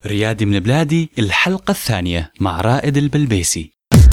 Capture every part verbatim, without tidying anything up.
ريادي من بلادي الحلقة الثانية مع رائد البلبيسي.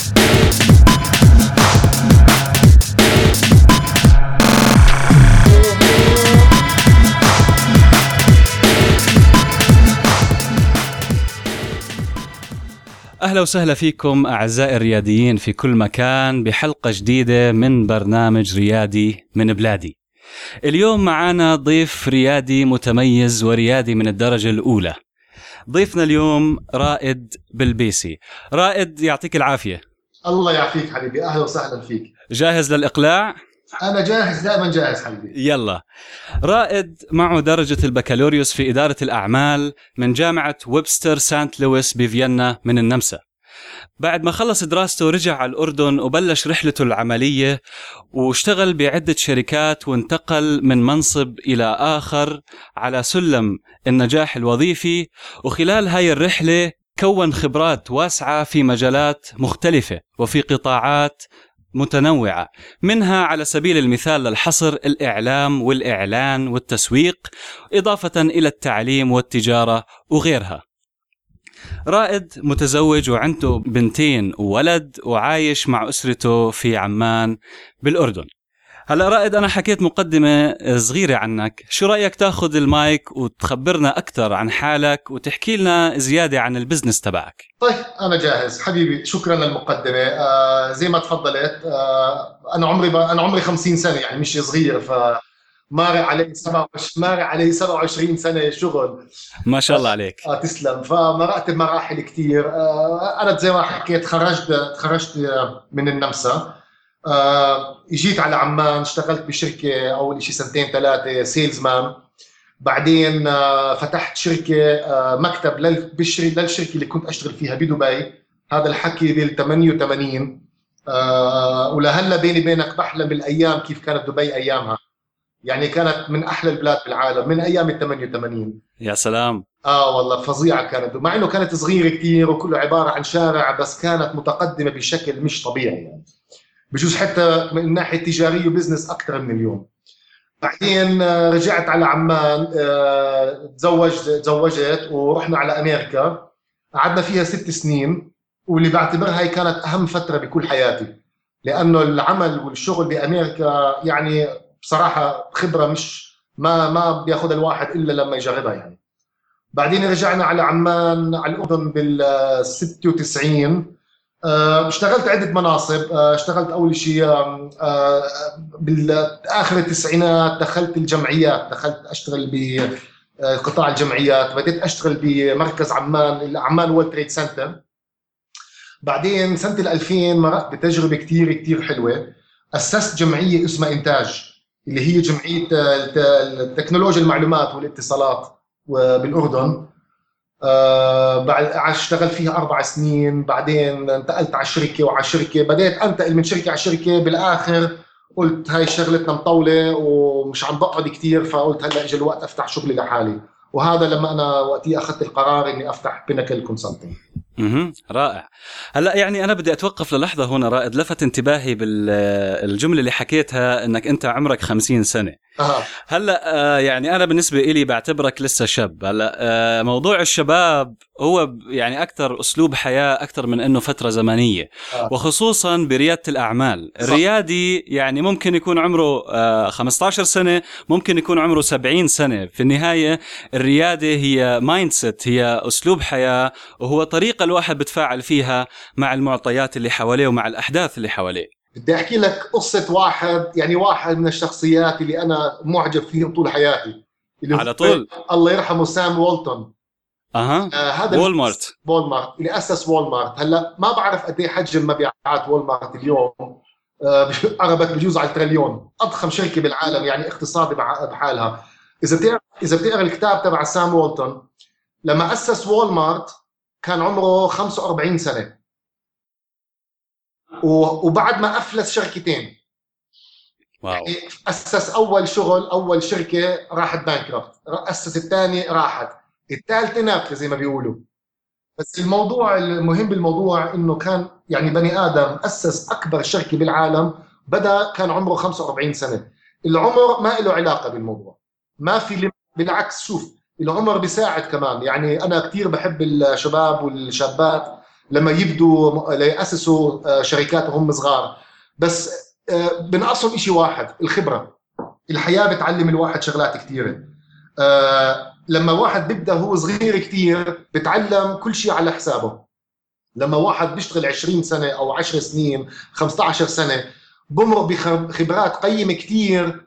أهلا وسهلا فيكم أعزائي الرياديين في كل مكان بحلقة جديدة من برنامج ريادي من بلادي. اليوم معنا ضيف ريادي متميز وريادي من الدرجة الأولى. ضيفنا اليوم رائد بلبيسي. رائد يعطيك العافية. الله يعافيك حبيبي، أهلا وسهلا فيك. جاهز للإقلاع؟ أنا جاهز، دائما جاهز حبيبي. يلا. رائد معه درجة البكالوريوس في إدارة الأعمال من جامعة ويبستر سانت لويس بفيينا من النمسا. بعد ما خلص دراسته رجع على الأردن وبلش رحلته العملية واشتغل بعدة شركات وانتقل من منصب إلى آخر على سلم النجاح الوظيفي، وخلال هاي الرحلة كون خبرات واسعة في مجالات مختلفة وفي قطاعات متنوعة، منها على سبيل المثال للحصر الإعلام والإعلان والتسويق، إضافة إلى التعليم والتجارة وغيرها. رائد متزوج وعنده بنتين وولد وعايش مع أسرته في عمان بالأردن. هلأ رائد، أنا حكيت مقدمة صغيرة عنك، شو رأيك تاخذ المايك وتخبرنا أكثر عن حالك وتحكي لنا زيادة عن البزنس تبعك؟ طيب أنا جاهز حبيبي، شكرا للمقدمة. آه زي ما تفضلت، آه أنا عمري ب... أنا عمري خمسين سنة، يعني مش صغير، ف ماري علي سبعة وعشرين ماري علي سبعة وعشرين سنة شغل. ما شاء الله عليك. آه تسلم. فمرقت بمراحل كتير. آه أنا زي ما حكيت تخرجت تخرجت من النمسا. آه جيت على عمان، اشتغلت بشركة أول شيء سنتين ثلاثة سيلز مان. بعدين آه فتحت شركة آه مكتب للشركة اللي كنت أشتغل فيها بدبي. هذا الحكي بال ثمانية وثمانين. آه ولهلا بيني بينك بحلم بالأيام كيف كانت دبي أيامها، يعني كانت من أحلى البلاد بالعالم من أيام ال ثمانية وثمانين. يا سلام. آه والله فظيعة كانت، مع إنه كانت صغيرة كتير وكله عبارة عن شارع، بس كانت متقدمة بشكل مش طبيعي، يعني بجوز حتى من الناحية التجارية وبزنس أكثر من اليوم. بعدين رجعت على عمان، تزوجت تزوجت ورحنا على أمريكا، قعدنا فيها ست سنين، واللي بعتبرها هي كانت أهم فترة بكل حياتي، لأنه العمل والشغل بأمريكا يعني بصراحة خبرة مش ما ما بياخذها الواحد إلا لما يجربها يعني. بعدين رجعنا على عمان على الأردن بالستة وتسعين. اشتغلت عدة مناصب. اشتغلت أول شيء بالآخر التسعينات دخلت الجمعيات، دخلت أشتغل بقطاع الجمعيات، بديت أشتغل بمركز عمان عمان وورلد تريد سنتر. بعدين سنة الألفين مرقت بتجربة كتير كتير حلوة، أسست جمعية اسمها إنتاج، اللي هي جمعية التكنولوجيا المعلومات والاتصالات بالأردن. أه بعد اشتغل فيها أربع سنين. بعدين انتقلت على الشركة وعلى شركة، بديت أنتقل من شركة على شركة. بالآخر قلت هاي شغلتنا مطولة ومش عم بقعد كتير، فقلت هلأ اجى الوقت أفتح شغلي لحالي، وهذا لما أنا وقتي أخذت القرار إني أفتح بيناكل كونسلتنج. اها رائع. هلا يعني انا بدي اتوقف للحظه هنا. رائد، لفت انتباهي بالجمله اللي حكيتها انك انت عمرك خمسين سنه. أه. هلا آه يعني انا بالنسبه إلي بعتبرك لسه شاب. هلا آه موضوع الشباب هو يعني اكثر اسلوب حياه اكثر من انه فتره زمنيه. أه. وخصوصا برياده الاعمال. صح. الريادي يعني ممكن يكون عمره آه خمسة عشر سنه، ممكن يكون عمره سبعين سنه. في النهايه الرياده هي مايند سيت، هي اسلوب حياه، وهو طريقه الواحد بتفاعل فيها مع المعطيات اللي حواليه ومع الأحداث اللي حواليه. بدي أحكي لك قصة واحد، يعني واحد من الشخصيات اللي أنا معجب فيهم طول حياتي، اللي على طول. الله يرحمه سام والتون. أها. آه هذا وولمارت. وولمارت اللي أسس وولمارت. هلا ما بعرف قد ايه حجم مبيعات وولمارت اليوم. آه قربت بجوز على التريليون، أضخم شركة بالعالم، يعني اقتصادي بحالها. إذا بتقرأ إذا بتقرأ الكتاب تبع سام والتون، لما أسس وولمارت كان عمره خمسة وأربعين سنة، وبعد ما أفلس شركتين. واو. يعني أسس أول شغل أول شركة راحت بانكربت، أسس الثاني راحت، الثالثة نافذة زي ما بيقولوا. بس الموضوع المهم بالموضوع إنه كان يعني بني آدم أسس أكبر شركة بالعالم، بدأ كان عمره خمسة وأربعين سنة. العمر ما له علاقة بالموضوع، ما في. بالعكس، شوف العمر بيساعد كمان. يعني أنا كتير بحب الشباب والشابات لما يبدوا يأسسوا شركات وهم صغار، بس بنقصهم إشي واحد: الخبرة. الحياة بتعلم الواحد شغلات كتيرة. لما واحد بيبدأ هو صغير كتير بتعلم كل شيء على حسابه. لما واحد بيشتغل عشرين سنة أو عشر سنين خمسة عشر سنة بمرق بخبرات قيمة كتير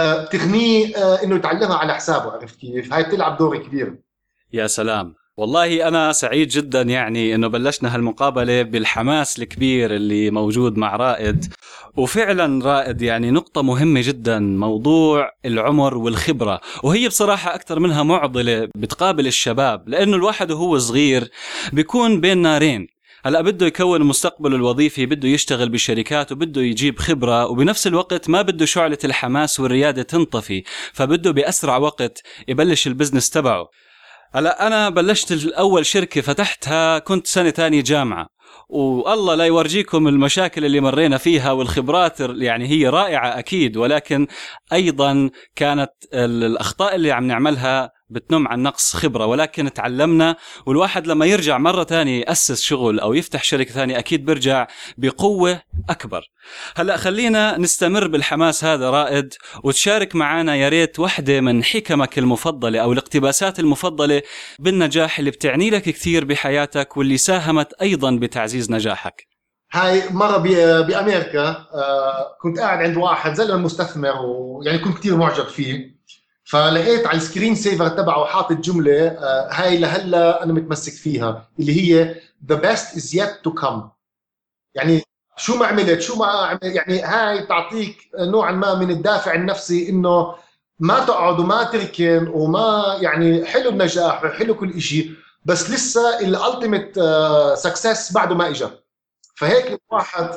تغنيه إنه يتعلمها على حسابه. عرفت كيف؟ هاي بتلعب دور كبير. يا سلام، والله أنا سعيد جدا يعني إنه بلشنا هالمقابلة بالحماس الكبير اللي موجود مع رائد. وفعلا رائد يعني نقطة مهمة جدا، موضوع العمر والخبرة، وهي بصراحة أكثر منها معضلة بتقابل الشباب، لأنه الواحد وهو صغير بيكون بين نارين. هلأ بده يكون مستقبله الوظيفي، بده يشتغل بشركات وبده يجيب خبرة، وبنفس الوقت ما بده شعلة الحماس والريادة تنطفي، فبده بأسرع وقت يبلش البزنس تبعه. هلا أنا بلشت الأول شركة فتحتها كنت سنة تانية جامعة، والله لا يورجيكم المشاكل اللي مرينا فيها والخبرات، يعني هي رائعة أكيد، ولكن أيضا كانت الأخطاء اللي عم نعملها بتنم عن نقص خبرة، ولكن تعلمنا. والواحد لما يرجع مرة تانية يأسس شغل أو يفتح شركة ثانية أكيد برجع بقوة أكبر. هلأ خلينا نستمر بالحماس هذا رائد، وتشارك معنا يا ريت واحدة من حكمك المفضلة أو الاقتباسات المفضلة بالنجاح اللي بتعني لك كثير بحياتك واللي ساهمت أيضا بتعزيز نجاحك. هاي مرة بأمريكا كنت قاعد عند واحد زلمة مستثمر، ويعني كنت كتير معجب فيه، فلقيت على السكرين سيفر تبعه حاطط جملة هاي لهلا أنا متمسك فيها، اللي هي the best is yet to come. يعني شو ما عملت شو ما عملت، يعني هاي تعطيك نوعا ما من الدافع النفسي إنه ما تقعد وما تركن وما، يعني حلو النجاح وحلو كل إشي، بس لسه الالتيميت سكسس بعده ما إجا. فهيك الواحد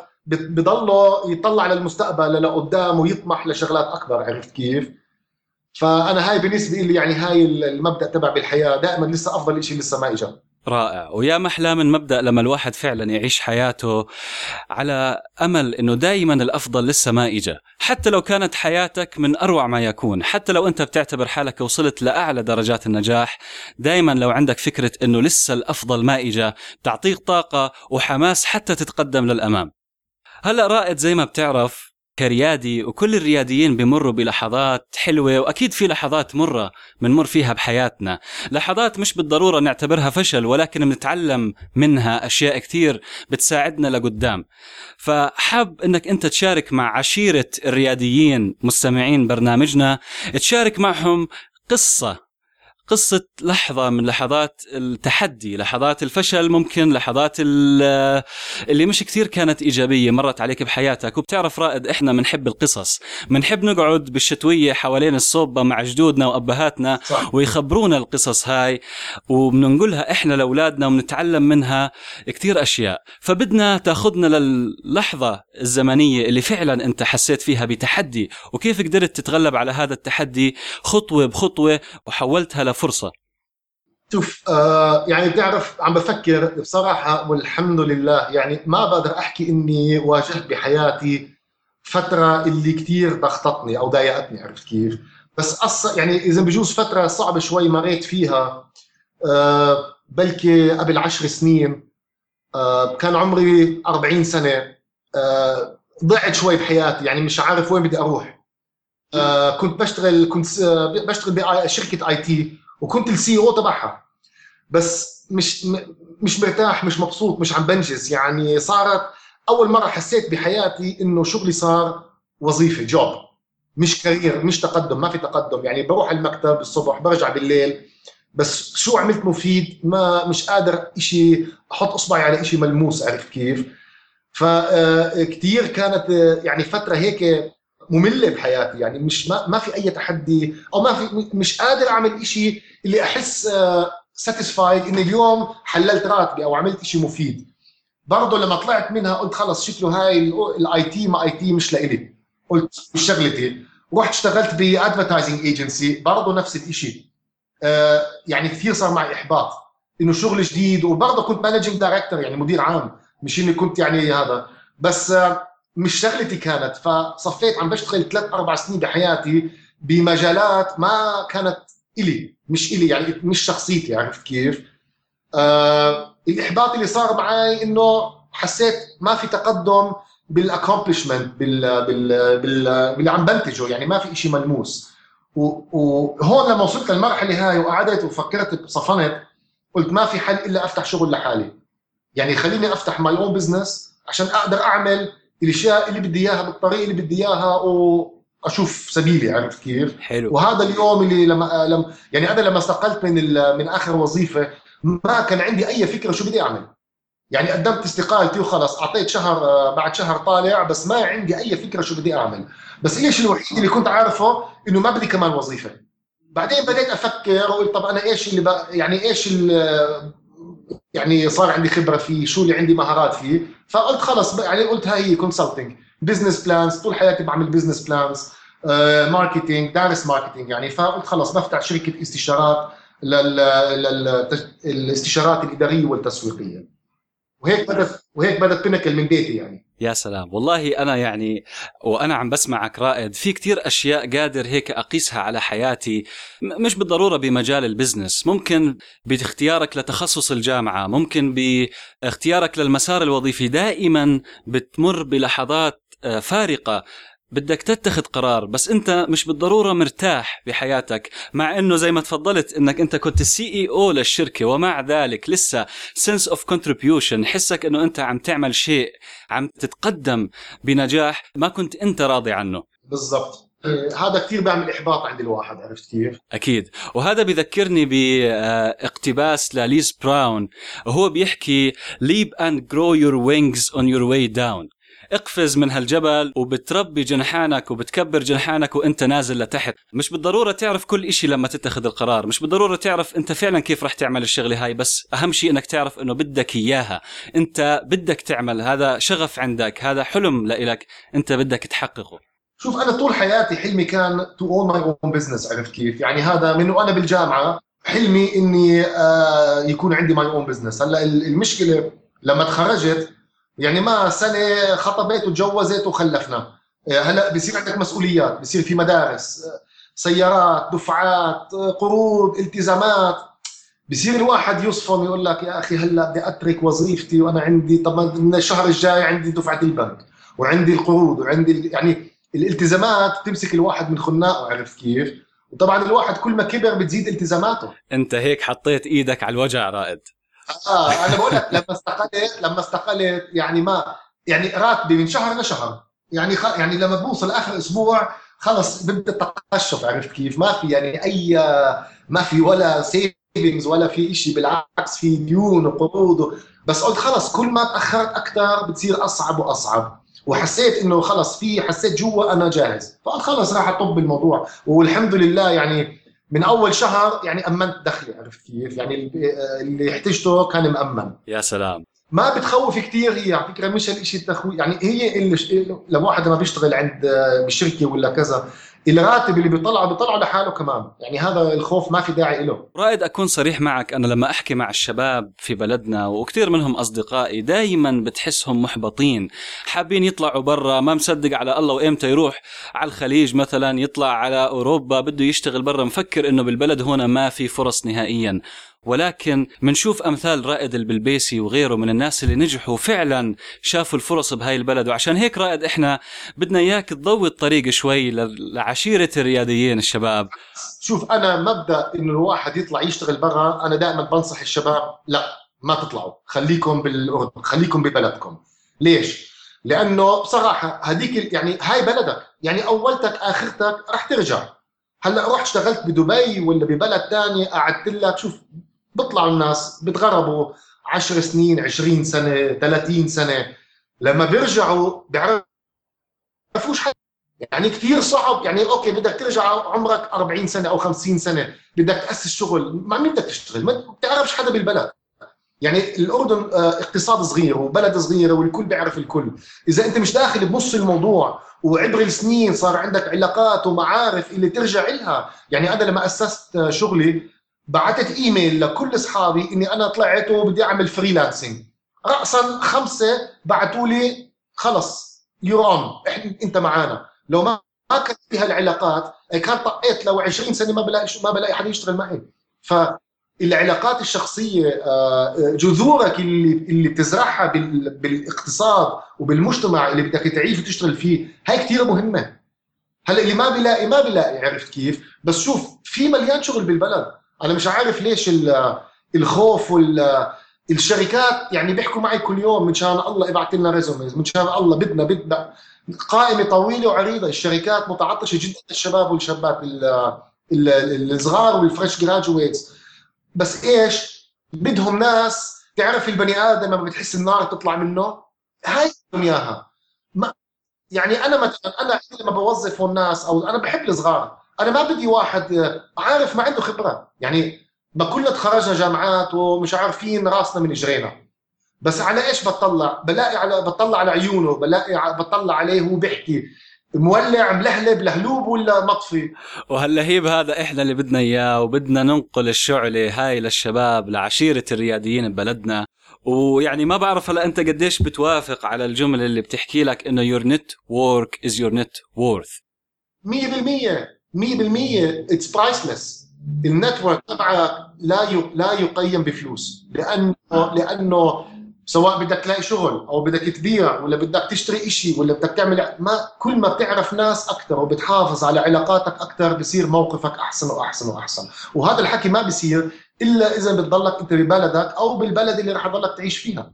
بضله يطلع للمستقبل لقدام ويطمح لشغلات أكبر. عرفت كيف؟ فأنا هاي بالنسبة لي يعني هاي المبدأ تبع بالحياة، دائما لسه أفضل إشي لسه ما إجا. رائع، ويا محلى من مبدأ لما الواحد فعلا يعيش حياته على أمل إنه دايما الأفضل لسه ما إجا، حتى لو كانت حياتك من أروع ما يكون، حتى لو أنت بتعتبر حالك وصلت لأعلى درجات النجاح، دايما لو عندك فكرة إنه لسه الأفضل ما إجا تعطيك طاقة وحماس حتى تتقدم للأمام. هلأ رائد زي ما بتعرف كريادي، وكل الرياديين بمروا بلحظات حلوة، وأكيد في لحظات مرة منمر فيها بحياتنا، لحظات مش بالضرورة نعتبرها فشل، ولكن بنتعلم منها أشياء كتير بتساعدنا لقدام. فحب أنك أنت تشارك مع عشيرة الرياديين مستمعين برنامجنا، تشارك معهم قصة قصة لحظة من لحظات التحدي، لحظات الفشل، ممكن لحظات اللي مش كثير كانت إيجابية مرت عليك بحياتك. وبتعرف رائد إحنا منحب القصص، منحب نقعد بالشتوية حوالين الصوبة مع جدودنا وأبهاتنا صح. ويخبرونا القصص هاي وبننقلها إحنا لأولادنا ونتعلم منها كثير أشياء. فبدنا تاخدنا للحظة الزمنية اللي فعلا أنت حسيت فيها بتحدي، وكيف قدرت تتغلب على هذا التحدي خطوة بخطوة وحولتها لفرصة. شوف آه يعني بتعرف عم بفكر بصراحة والحمد لله، يعني ما بقدر أحكي إني واجهت بحياتي فترة اللي كتير ضغطتني أو ضايقتني. عرفت كيف؟ بس أصلا يعني إذا بجوز فترة صعبة شوي مريت فيها آه بلكي قبل عشر سنين آه كان عمري أربعين سنة، آه ضعت شوي بحياتي، يعني مش عارف وين بدي أروح. آه كنت بشتغل كنت آه بشتغل بشركة آي تي، وكنت السي او تبعها، بس مش مش مرتاح، مش مبسوط، مش عم بنجز. يعني صارت اول مره حسيت بحياتي انه شغلي صار وظيفه، جوب، مش كارير، مش تقدم، ما في تقدم. يعني بروح المكتب الصبح برجع بالليل، بس شو عملت مفيد؟ ما مش قادر إشي احط اصبعي على إشي ملموس. عرفت كيف؟ فكتير كانت يعني فتره هيك مملة بحياتي، يعني مش ما, ما في أي تحدي أو ما في، مش قادر أعمل إشي اللي أحس ساتيسفايد إن اليوم حللت راتبي أو عملت إشي مفيد. برضو لما طلعت منها قلت خلص شكله هاي الاي تي ما اي تي مش لإلي، قلت مش شغلتي. رحت اشتغلت بادفرتايزنج ايجنسي، برضو نفس الإشي. آه يعني كثير صار معي إحباط إنه شغل جديد، وبرضو كنت مانجينج دايركتور يعني مدير عام، مش إني كنت يعني هذا، بس آه مش شغلتي كانت. فصفيت عم بشتغل ثلاث أربع سنين بحياتي بمجالات ما كانت إلي مش إلي يعني مش شخصيتي، عرفت كيف؟ آه الإحباط اللي صار معي إنه حسيت ما في تقدم بالاكومبلشمنت بال بال بال باللي عم بنتجه، يعني ما في شيء ملموس. وهون لما وصلت للمرحله هاي وقعدت وفكرت صفنت، قلت ما في حل الا افتح شغل لحالي، يعني خليني افتح ماي اون بزنس عشان اقدر اعمل الاشياء اللي بدي اياها بالطريقه اللي بدي اياها واشوف سبيلي، عرفت كيف؟ حلو. وهذا اليوم اللي لما لما يعني انا لما استقلت من من اخر وظيفه ما كان عندي اي فكره شو بدي اعمل، يعني قدمت استقالتي وخلص اعطيت شهر بعد شهر طالع، بس ما عندي اي فكره شو بدي اعمل. بس ايش الوحيد اللي كنت عارفه انه ما بدي كمان وظيفه. بعدين بديت افكر وقلت طب انا ايش اللي بقى يعني ايش اللي يعني صار عندي خبره فيه، شو اللي عندي مهارات فيه، فقلت خلص يعني قلت هاي هي كونسلتنج بزنس بلانز، طول حياتي بعمل بزنس بلانز، ماركتينج، دارس ماركتينج يعني. فقلت خلص بفتح شركه استشارات للاستشارات الاداريه والتسويقيه، وهيك بدت وهيك بدت بنكل من بيتي يعني. يا سلام والله. أنا يعني وأنا عم بسمعك رائد في كتير أشياء قادر هيك أقيسها على حياتي، مش بالضرورة بمجال البزنس، ممكن باختيارك لتخصص الجامعة، ممكن باختيارك للمسار الوظيفي. دائما بتمر بلحظات فارقة بدك تتخذ قرار، بس انت مش بالضرورة مرتاح بحياتك، مع انه زي ما تفضلت انك انت كنت السي اي او للشركة، ومع ذلك لسه sense of contribution، حسك انه انت عم تعمل شيء، عم تتقدم بنجاح ما كنت انت راضي عنه. بالضبط. هذا كتير بيعمل إحباط عند الواحد، عرفت كيف؟ أكيد. وهذا بذكرني باقتباس لليز براون، وهو بيحكي leap and grow your wings on your way down. اقفز من هالجبل وبتربي جنحانك وبتكبر جنحانك وانت نازل لتحت. مش بالضرورة تعرف كل اشي لما تتخذ القرار، مش بالضرورة تعرف انت فعلا كيف رح تعمل الشغلة هاي، بس اهم شيء انك تعرف انه بدك اياها، انت بدك تعمل، هذا شغف عندك، هذا حلم لإلك انت بدك تحققه. شوف أنا طول حياتي حلمي كان to own my own business، عرفت كيف؟ يعني هذا من وأنا بالجامعة حلمي إني آه يكون عندي my own business. هلا المشكلة لما تخرجت يعني ما سنة خطبت وتجوزت وخلفنا، هلا بصير عندك مسؤوليات، بصير في مدارس، سيارات، دفعات، قروض، التزامات، بصير الواحد يصفن يقول لك يا أخي هلا بدي أترك وظيفتي وأنا عندي طب من الشهر الجاي عندي دفعة البنك وعندي القروض وعندي يعني الالتزامات تمسك الواحد من خناقه، عرفت كيف؟ وطبعا الواحد كل ما كبر بتزيد التزاماته. انت هيك حطيت ايدك على الوجع رائد. اه انا بقول لك لما استقلت لما استقلت يعني ما يعني راتبي من شهر لشهر، يعني خ... يعني لما بوصل اخر اسبوع خلص بدي التقشف، عرفت كيف؟ ما في يعني اي ما في ولا سيفنجز ولا في شيء، بالعكس في ديون وقروض. بس قلت خلص كل ما تاخرت اكثر بتصير اصعب واصعب، وحسيت انه خلص في حسيت جوا انا جاهز، فقلت خلص راح اطب الموضوع. والحمد لله يعني من اول شهر يعني امنت دخلي، عرفت كيف؟ يعني اللي احتجته كان مأمن. يا سلام. ما بتخوف كتير هي على فكره، مش الشيء التخويف يعني، هي اللي لو واحد ما بيشتغل عند بالشركه ولا كذا الراتب اللي بيطلعه بيطلعه لحاله كمان، يعني هذا الخوف ما في داعي له. رائد أكون صريح معك، أنا لما أحكي مع الشباب في بلدنا وكثير منهم أصدقائي دايما بتحسهم محبطين، حابين يطلعوا برا، ما مصدق على الله وإمتى يروح على الخليج مثلا، يطلع على أوروبا، بده يشتغل برا، مفكر إنه بالبلد هنا ما في فرص نهائيا. ولكن منشوف أمثال رائد البلبيسي وغيره من الناس اللي نجحوا فعلا شافوا الفرص بهاي البلد. وعشان هيك رائد إحنا بدنا إياك تضوي الطريق شوي لعشيرة الرياديين الشباب. شوف أنا مبدأ إنه الواحد يطلع يشتغل برا، أنا دائما بنصح الشباب لا ما تطلعوا، خليكم بالأردن، خليكم ببلدكم. ليش؟ لأنه بصراحة هديك يعني هاي بلدك، يعني أولتك آخرتك رح ترجع. هلأ رحت اشتغلت بدبي ولا ببلد تاني قعدت لك، شوف بيطلعوا الناس بتغربوا عشر سنين، عشرين سنة، ثلاثين سنة، لما بيرجعوا بيعرفوش حاجة. يعني كثير صعب، يعني اوكي بدك ترجع عمرك أربعين سنة او خمسين سنة، بدك تأسس شغل، مع مين بدك تشتغل؟ ما بتعرفش حدا بالبلد. يعني الأردن اقتصاد صغير وبلد صغيرة والكل بيعرف الكل. إذا أنت مش داخل بنص الموضوع وعبر السنين صار عندك علاقات ومعارف اللي ترجع لها، يعني أنا لما أسست شغلي بعتت إيميل لكل أصحابي إني أنا طلعت وبدي أعمل فريلانسينج، رأسا خمسة بعتوا لي خلص يور أون، أنت معانا، لو ما ما كان فيها العلاقات كان طقيت لو عشرين سنه ما بلاقي ما بلاقي حد يشتغل معي. فالعلاقات الشخصيه جذورك اللي اللي بتزرعها بالاقتصاد وبالمجتمع اللي بدك تعيش وتشتغل فيه هاي كتير مهمه. هلا اللي ما بيلاقي ما بيلاقي، عرفت كيف؟ بس شوف في مليان شغل بالبلد. انا مش عارف ليش الخوف وال الشركات يعني بيحكوا معي كل يوم من شان الله ابعت لنا ريزوميز، من شان الله بدنا بدنا قائمه طويله وعريضه. الشركات متعطشه جدا الشباب والشابات الصغار والفريش جراجويتس، بس ايش بدهم؟ ناس تعرف البني ادم لما بتحس النار تطلع منه، هاي اياها. ما يعني انا مثلا انا لما بوظف الناس او انا بحب الصغار، انا ما بدي واحد عارف ما عنده خبره. يعني ما كلنا تخرجنا جامعات ومش عارفين راسنا من اجرينا، بس على ايش بطلع؟ بلاقي على بطلع على عيونه، بلاقي بطلع عليه وهو بيحكي مولع ملهلب لهلوب ولا مطفي. وهاللهيب هذا احنا اللي بدنا اياه، وبدنا ننقل الشعله هاي للشباب لعشيره الرياديين ببلدنا. ويعني ما بعرف هلا انت قديش بتوافق على الجمله اللي بتحكي لك انه your network is your net worth. مية بالمية مية بالمية it's priceless. النتورك تبعك لا لا يقيم بفلوس، لانه لانه سواء بدك تلاقي شغل او بدك تبيع ولا بدك تشتري اشي ولا بدك تعمل ما كل ما بتعرف ناس اكثر وبتحافظ على علاقاتك اكثر بصير موقفك احسن واحسن واحسن. وهذا الحكي ما بصير الا اذا بتضلك انت ببلدك او بالبلد اللي رح تضلك تعيش فيها.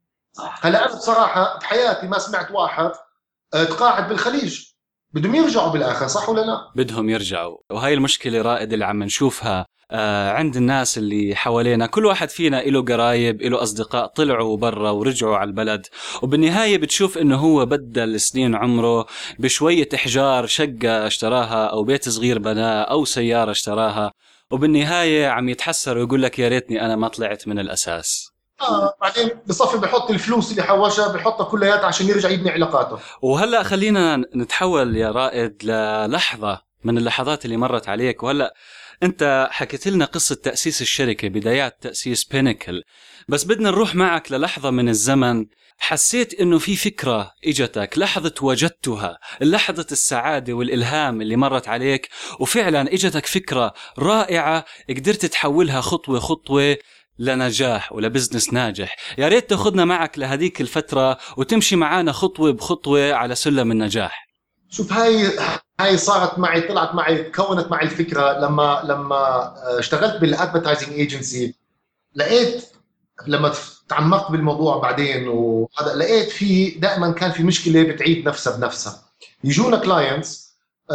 هلا انا بصراحه بحياتي ما سمعت واحد تقاعد بالخليج بدهم يرجعوا بالاخر، صح ولا لا؟ بدهم يرجعوا. وهي المشكله رائد اللي عم نشوفها آه عند الناس اللي حوالينا. كل واحد فينا له قرايب له اصدقاء طلعوا برا ورجعوا على البلد، وبالنهايه بتشوف انه هو بدل سنين عمره بشويه احجار شقه اشتراها او بيت صغير بناه او سياره اشتراها، وبالنهايه عم يتحسر ويقول لك يا ريتني انا ما طلعت من الاساس. آه بعدين بصفي بحط الفلوس اللي حوشها بحطها كلياتها عشان يرجع يبني علاقاته. وهلا خلينا نتحول يا رائد للحظه من اللحظات اللي مرت عليك. وهلا انت حكيت لنا قصه تاسيس الشركه، بدايات تاسيس بينيكل، بس بدنا نروح معك للحظه من الزمن حسيت انه في فكره اجتك، لحظه وجدتها، لحظه السعاده والالهام اللي مرت عليك، وفعلا اجتك فكره رائعه قدرت تحولها خطوه خطوه لنجاح ولبزنس ناجح. يا ريت تاخذنا معك لهديك الفترة وتمشي معانا خطوة بخطوة على سلم النجاح. شوف هاي هاي صارت معي، طلعت معي، كونت معي الفكرة لما لما اشتغلت بالادفرتايزنج ايجنسي. لقيت لما تعمقت بالموضوع بعدين وهذا لقيت في دائما كان في مشكلة بتعيد نفسها بنفسها. يجونا كلاينتس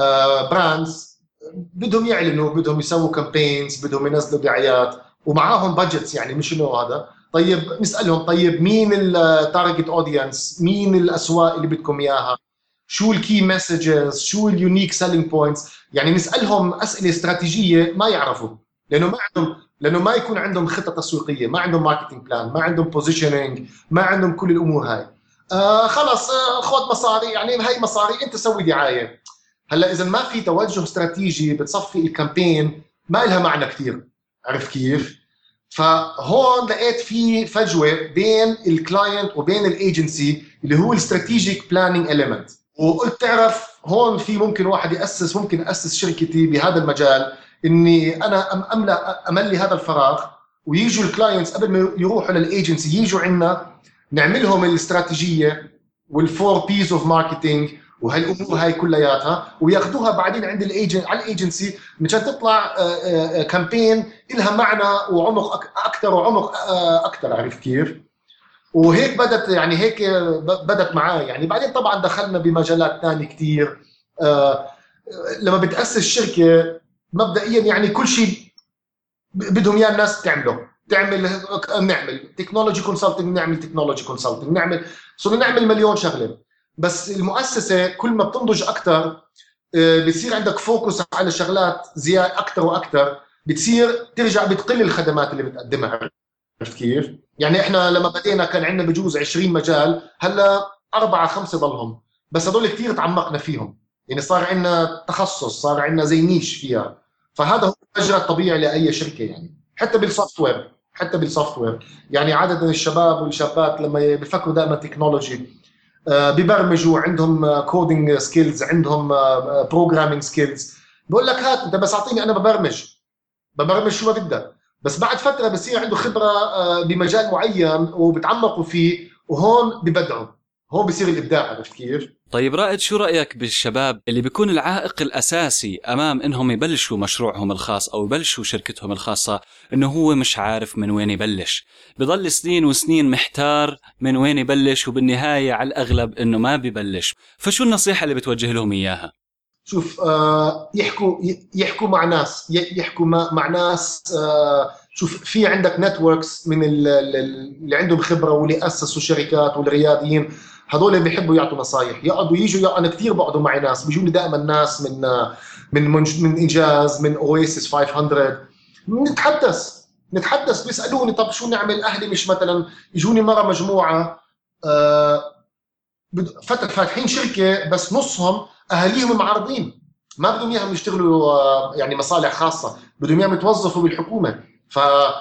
براندز بدهم يعلنوا، بدهم يسووا كامبينز، بدهم ينزلوا دعايات ومعاهم بادجتس، يعني مش انه هذا. طيب نسالهم طيب مين التارجت اودينس، مين الاسواق اللي بدكم اياها، شو الكي مسجز، شو اليونيك سيلينج بوينتس. يعني نسالهم اسئله استراتيجيه ما يعرفوا، لانه ما عندهم لانه ما يكون عندهم خطه تسويقيه، ما عندهم ماركتينج بلان، ما عندهم بوزيشننج، ما عندهم كل الامور هاي. آه خلص آه خذ مصاري، يعني هاي مصاري انت سوي دعايه. هلا اذا ما في توجه استراتيجي بتصفي الكامبين ما لها معنى كثير، عرفت كيف؟ فهون لقيت في فجوه بين الكلاينت وبين الايجنسي اللي هو الاستراتيجيك بلاننج اليمنت. وقلت تعرف هون في ممكن واحد ياسس ممكن اسس شركتي بهذا المجال، اني انا املا املي هذا الفراغ ويجوا الكلاينتس قبل ما يروحوا للايجنسي يجوا عندنا نعملهم الاستراتيجيه والفور بيز اوف ماركتينج وهالامور هاي كلياتها، وياخذوها بعدين عند الايجن على الايجنسي مشان تطلع كامبين لها معنى وعمق اكثر وعمق اكثر، عرفت كيف؟ وهيك بدت يعني هيك بدت معاي. يعني بعدين طبعا دخلنا بمجالات ثانيه كثير. لما بتاسس شركه مبدئيا يعني كل شيء بدهم اياه الناس تعمله، تعمل نعمل تكنولوجي كونسلتنج، نعمل تكنولوجي كونسلتنج، نعمل صرنا نعمل مليون شغله. بس المؤسسه كل ما بتنضج اكثر بتصير عندك فوكس على شغلات زياده اكثر واكثر، بتصير ترجع بتقل الخدمات اللي بتقدمها، عرفت كيف؟ يعني احنا لما بدينا كان عندنا بجوز عشرين مجال، هلا أربعة خمسة ضلهم، بس هذول كثير تعمقنا فيهم. يعني صار عندنا تخصص، صار عندنا زي نيش فيها. فهذا هو المجرى الطبيعي لاي شركه، يعني حتى بالسوفت وير حتى بالسوفت وير يعني عدد الشباب والشابات لما بيفكروا دائما تكنولوجي ببرمجوا، عندهم كودينج سكيلز، عندهم بروجرامينج سكيلز. بقول لك هات انت بس اعطيني انا ببرمج ببرمج شو ما بدك. بس بعد فتره بصير عنده خبره بمجال معين وبتعمقوا فيه، وهون ببدعوا، هون بصير الابداع. عرفت كيف؟ طيب رائد، شو رأيك بالشباب اللي بيكون العائق الأساسي أمام إنهم يبلشوا مشروعهم الخاص أو يبلشوا شركتهم الخاصة إنه هو مش عارف من وين يبلش، بضل سنين وسنين محتار من وين يبلش، وبالنهاية على الأغلب إنه ما بيبلش؟ فشو النصيحة اللي بتوجه لهم إياها؟ شوف، آه يحكوا يحكوا مع ناس يحكوا مع, مع ناس آه شوف، في عندك نتوركس من اللي عندهم خبرة واللي أسسوا شركات والرياديين، هذول بيحبوا يعطوا نصايح، يقعدوا يجوا. أنا كثير بقعدوا معي ناس، بيجوني دائما ناس من من من, من إنجاز، من أويسيس خمسمية، نتحدث نتحدث بيسألوني طب شو نعمل. أهلي مش مثلا يجوني مرة مجموعة آه فتح فاتحين شركة بس نصهم أهاليهم معارضين، ما بدهم إياهم يشتغلوا يعني مصالح خاصة، بدهم إياهم يتوظفوا بالحكومة. ف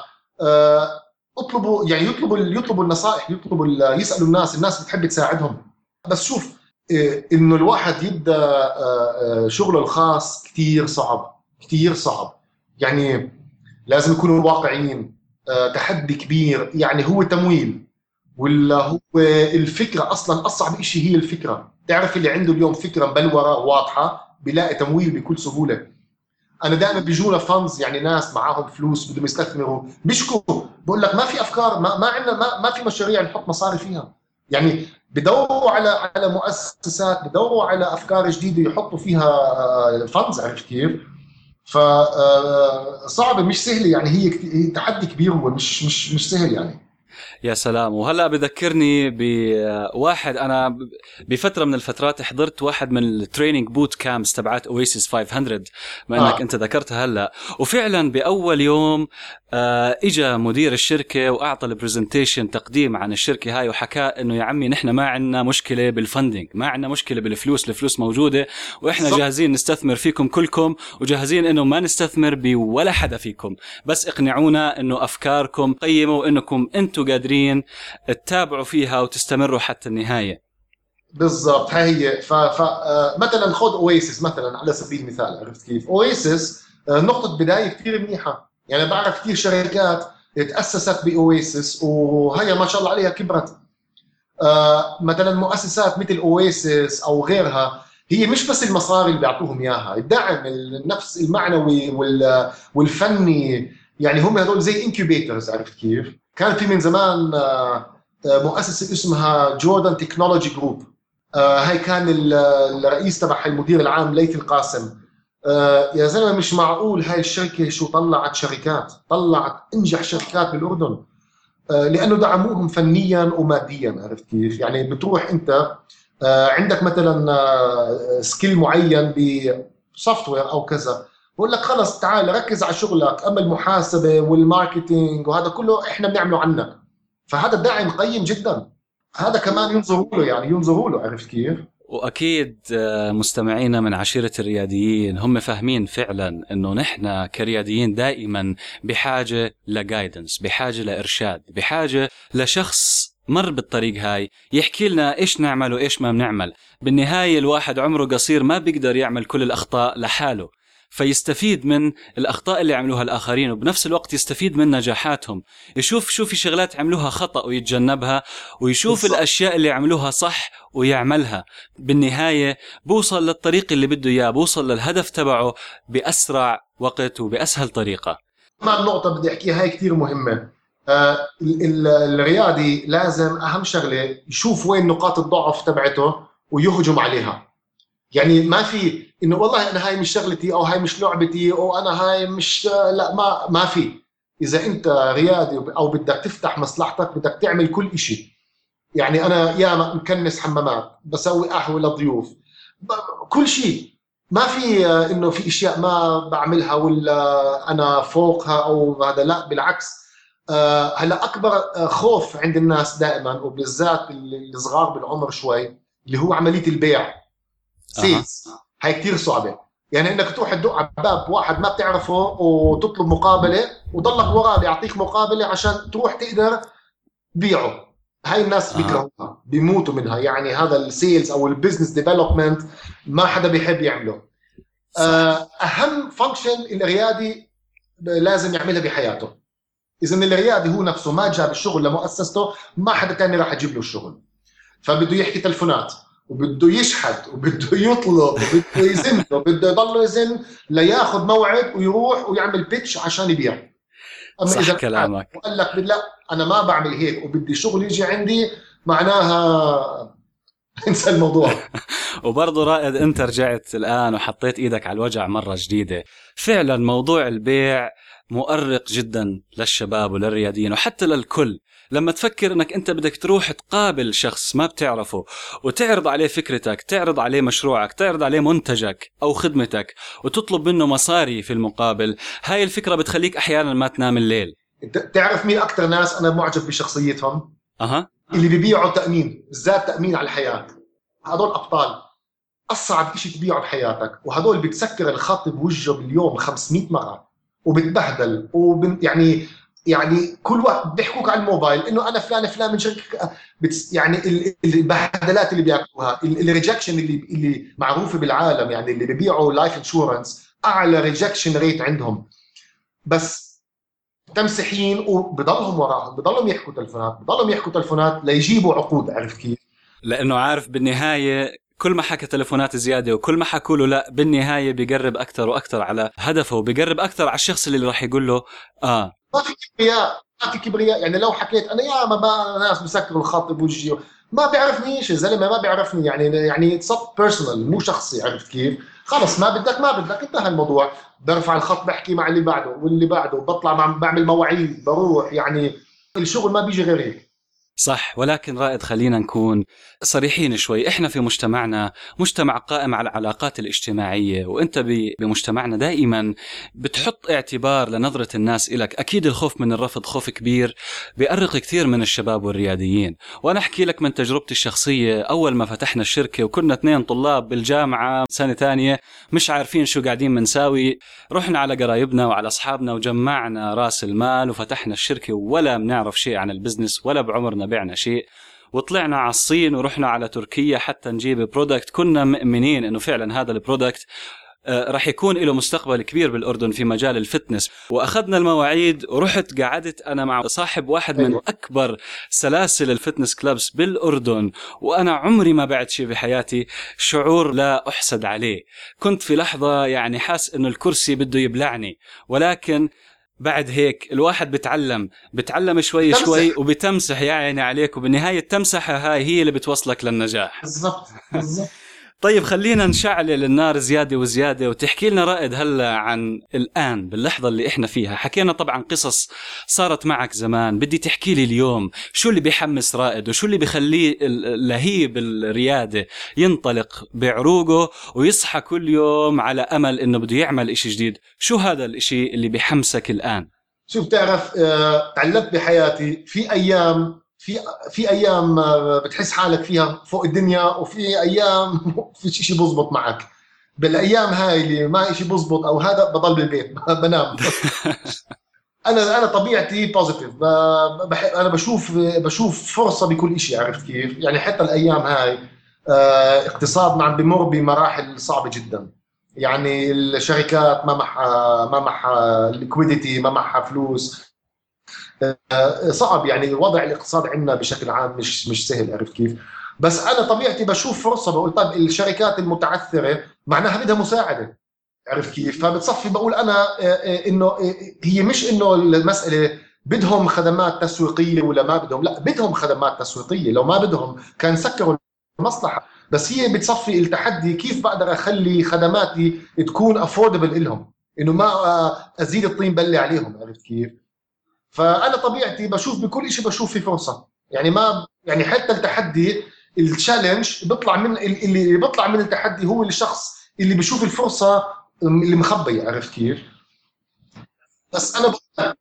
اطلبوا يعني يطلبوا يطلبوا النصائح، يطلبوا يسألوا الناس، الناس بتحب تساعدهم. بس شوف، إنه الواحد يبدأ شغله الخاص كتير صعب، كتير صعب. يعني لازم يكونوا واقعيين، تحدي كبير. يعني هو تمويل ولا هو الفكرة؟ أصلاً أصعب إشي هي الفكرة. تعرف اللي عنده اليوم فكرة مبلورة واضحة بيلاقي تمويل بكل سهولة. أنا دائما بيجونا فانز، يعني ناس معاهم فلوس بدهم يستثمروا، بيشكوا بقول لك ما في أفكار، ما ما عندنا ما, ما في مشاريع نحط مصاري فيها. يعني بدوروا على على مؤسسات، بدوروا على أفكار جديدة يحطوا فيها فانز. عرفت كيف؟ فصعبة مش سهلة يعني، هي تحدي كبير، هو مش مش مش سهل يعني. يا سلام. وهلأ بذكرني بواحد، أنا بفترة من الفترات حضرت واحد من التريننج بوت كامبس تبعت أويسيس خمسمية، ما أنك آه. أنت ذكرتها هلأ. وفعلا بأول يوم آه إجا مدير الشركة وأعطى البرزنتيشن تقديم عن الشركة هاي، وحكى إنه يا عمي نحن ما عندنا مشكلة بالفندنج، ما عندنا مشكلة بالفلوس، الفلوس موجودة وإحنا صح. جاهزين نستثمر فيكم كلكم، وجاهزين إنه ما نستثمر بولا حدا فيكم، بس اقنعونا إنه أفكاركم قيمة وإنكم أنتوا قادرين تتابعوا فيها وتستمروا حتى النهاية. بالضبط، هاي هي. فمثلا خذ أويسيس مثلا على سبيل المثال. عرفت كيف؟ أويسيس نقطة بداية كتير منيحة. يعني بعرف كتير شركات تأسست بأويسيس وهي ما شاء الله عليها كبرت. مثلا مؤسسات مثل أويسيس أو غيرها، هي مش بس المصاري اللي بيعطوهم إياها، الدعم النفس المعنوي والفني. يعني هم هذول زي انكيوبيترز. عرفت كيف؟ كان في من زمان مؤسسة اسمها جوردن تكنولوجي جروب، هاي كان الرئيس تبع المدير العام ليث القاسم. يا زلمة مش معقول هاي الشركة شو طلعت شركات، طلعت انجح شركات بالأردن، لأنه دعموهم فنيا وماديا. عرفت كيف؟ يعني بتروح أنت عندك مثلا سكيل معين بسوفتوير أو كذا، بقول لك خلص تعال ركز على شغلك، أما المحاسبة والماركتينج وهذا كله إحنا بنعمله عنك. فهذا الدعم قيم جدا، هذا كمان ينظروا له، يعني ينظروا له. عرفت كيف؟ وأكيد مستمعينا من عشيرة الرياديين هم فاهمين فعلا أنه نحن كرياديين دائما بحاجة لجايدنس، بحاجة لإرشاد، بحاجة لشخص مر بالطريق هاي يحكي لنا إيش نعمل وإيش ما بنعمل. بالنهاية الواحد عمره قصير، ما بيقدر يعمل كل الأخطاء لحاله، فيستفيد من الأخطاء اللي عملوها الآخرين، وبنفس الوقت يستفيد من نجاحاتهم، يشوف شو في شغلات عملوها خطأ ويتجنبها، ويشوف بالصح. الأشياء اللي عملوها صح ويعملها. بالنهاية بوصل للطريق اللي بده إياه، بوصل للهدف تبعه بأسرع وقت وبأسهل طريقة. ما النقطة بدي أحكيها هاي كتير مهمة. آه الريادي لازم أهم شغلة يشوف وين نقاط الضعف تبعته ويهجم عليها. يعني ما في انه والله انا هاي مش شغلتي او هاي مش لعبتي او انا هاي مش، لا، ما ما في. اذا انت ريادي او بدك تفتح مصلحتك بدك تعمل كل إشي. يعني انا يا مكنس حمامات، بسوي قهوه للضيوف، كل شيء. ما في انه في اشياء ما بعملها ولا انا فوقها او هذا، لا بالعكس. هلا اكبر خوف عند الناس دائما وبالذات الصغار بالعمر شوي اللي هو عمليه البيع، سيلز. هاي كتير صعبة. يعني انك تروح تدق على باب واحد ما بتعرفه وتطلب مقابلة وضلك وراه يعطيك مقابلة عشان تروح تقدر تبيعه. هاي الناس أه. بيكرهوها بيموتوا منها. يعني هذا السيلز او البزنس ديفلوبمنت ما حدا بيحب يعمله. صح. اهم فانكشن الريادي لازم يعملها بحياته. اذا الريادي هو نفسه ما جاب الشغل لمؤسسته ما حدا تاني راح يجيب له الشغل. فبده يحكي تلفونات وبده يشحد وبده يطلب وبده يزن وبده يضل يزن لياخذ موعد ويروح ويعمل بيتش عشان يبيع. اما صح اذا كلامك. قال لك لا انا ما بعمل هيك وبدي شغل يجي عندي، معناها انسى الموضوع. وبرضه رائد انت رجعت الآن وحطيت ايدك على الوجع مرة جديدة. فعلا موضوع البيع مؤرق جدا للشباب وللرياديين وحتى للكل. لما تفكر انك انت بدك تروح تقابل شخص ما بتعرفه وتعرض عليه فكرتك، تعرض عليه مشروعك، تعرض عليه منتجك او خدمتك وتطلب منه مصاري في المقابل، هاي الفكرة بتخليك احيانا ما تنام الليل. تعرف مين اكتر ناس انا معجب بشخصيتهم؟ اها. اللي بيبيعوا تأمين، بالذات تأمين على الحياة. هذول أبطال. أصعب شيء تبيعه بحياتك، وهذول بتسكر الخط بوجهه باليوم خمسمية مرة وبتبهدل وب... يعني يعني كل وقت بيحكوك على الموبايل انه انا فلان فلان من شركه بتس... يعني البهدلات اللي بياكلوها، الريجكشن اللي اللي معروفه بالعالم. يعني اللي بيبيعوا لايف انشورنس اعلى ريجكشن ريت عندهم، بس تمسحين وبضلهم وراهم، بضلهم يحكوا تلفونات بضلهم يحكوا تلفونات ليجيبوا عقود. عرفت كيف؟ لانه عارف بالنهايه كل ما حكى تلفونات زياده وكل ما حكوا له لا، بالنهايه بيقرب اكثر واكثر على هدفه وبيقرب اكثر على الشخص اللي راح يقول له اه. ما في كبرياء، ما في كبرياء. يعني لو حكيت انا يا ما ناس بسكروا الخط بوجهي، ما بيعرفنيش الزلمه، ما بيعرفني. يعني يعني اتس بيرسونال مو شخصي. عرفت كيف؟ خلص ما بدك ما بدك انتهى الموضوع. برفع الخط بحكي مع اللي بعده واللي بعده، بطلع مع بعمل مواعيد بروح. يعني الشغل ما بيجي غير هيك. صح. ولكن رائد خلينا نكون صريحين شوي، احنا في مجتمعنا مجتمع قائم على العلاقات الاجتماعية، وانت بمجتمعنا دائما بتحط اعتبار لنظرة الناس إلك. اكيد الخوف من الرفض خوف كبير بيأرق كثير من الشباب والرياديين. وانا احكي لك من تجربتي الشخصية، اول ما فتحنا الشركة وكنا اثنين طلاب بالجامعة سنة تانية مش عارفين شو قاعدين منساوي، رحنا على قرايبنا وعلى اصحابنا وجمعنا راس المال وفتحنا الشركة ولا بنعرف شيء عن البزنس ولا بعمرنا بعنا شيء، وطلعنا على الصين ورحنا على تركيا حتى نجيب برودكت كنا مؤمنين انه فعلا هذا البرودكت رح يكون له مستقبل كبير بالأردن في مجال الفتنس. وأخذنا المواعيد ورحت قعدت أنا مع صاحب واحد من أكبر سلاسل الفتنس كلابس بالأردن، وأنا عمري ما بعد شيء بحياتي شعور لا أحسد عليه. كنت في لحظة يعني حاس إنه الكرسي بده يبلعني، ولكن بعد هيك الواحد بتعلم بتعلم شوي تمسح. شوي وبتمسح يا عيني عليك، وبالنهاية التمسحة هاي هي اللي بتوصلك للنجاح. بالضبط بالضبط. طيب خلينا نشعل النار زيادة وزيادة وتحكي لنا رائد هلا عن الآن باللحظة اللي إحنا فيها. حكينا طبعا قصص صارت معك زمان، بدي تحكي لي اليوم شو اللي بيحمس رائد وشو اللي بيخليه اللهيب الريادة ينطلق بعروقه ويصحى كل يوم على أمل إنه بده يعمل إشي جديد. شو هذا الإشي اللي بيحمسك الآن؟ شو بتعرف، آه، تعلمت بحياتي في أيام في في ايام بتحس حالك فيها فوق الدنيا، وفي ايام في شيء بزبط معك. بالايام هاي اللي ما شيء بزبط او هذا بضل بالبيت بنام. انا انا طبيعتي بوزيتيف، انا بشوف بشوف فرصه بكل شيء. عرفت كيف؟ يعني حتى الايام هاي اقتصادنا عم بمر بمراحل صعبه جدا. يعني الشركات ما معها ما معها ليكويديتي، ما معها فلوس، صعب. يعني الوضع الاقتصادي عندنا بشكل عام مش مش سهل. عرفت كيف؟ بس انا طبيعتي بشوف فرصه، بقول طيب الشركات المتعثره معناها بدها مساعده. عرفت كيف؟ فبتصفي بقول انا انه هي مش انه المساله بدهم خدمات تسويقيه ولا ما بدهم، لا بدهم خدمات تسويقيه. لو ما بدهم كان سكروا المصلحه. بس هي بتصفي التحدي كيف بقدر اخلي خدماتي تكون افوردبل لهم، انه ما ازيد الطين بلي عليهم. عرفت كيف؟ فانا طبيعتي بشوف بكل شيء بشوف في فرصه. يعني ما يعني حتى التحدي التشالنج بيطلع من اللي بيطلع من التحدي هو الشخص اللي بيشوف الفرصه اللي مخبيه. عرفت كيف؟ بس انا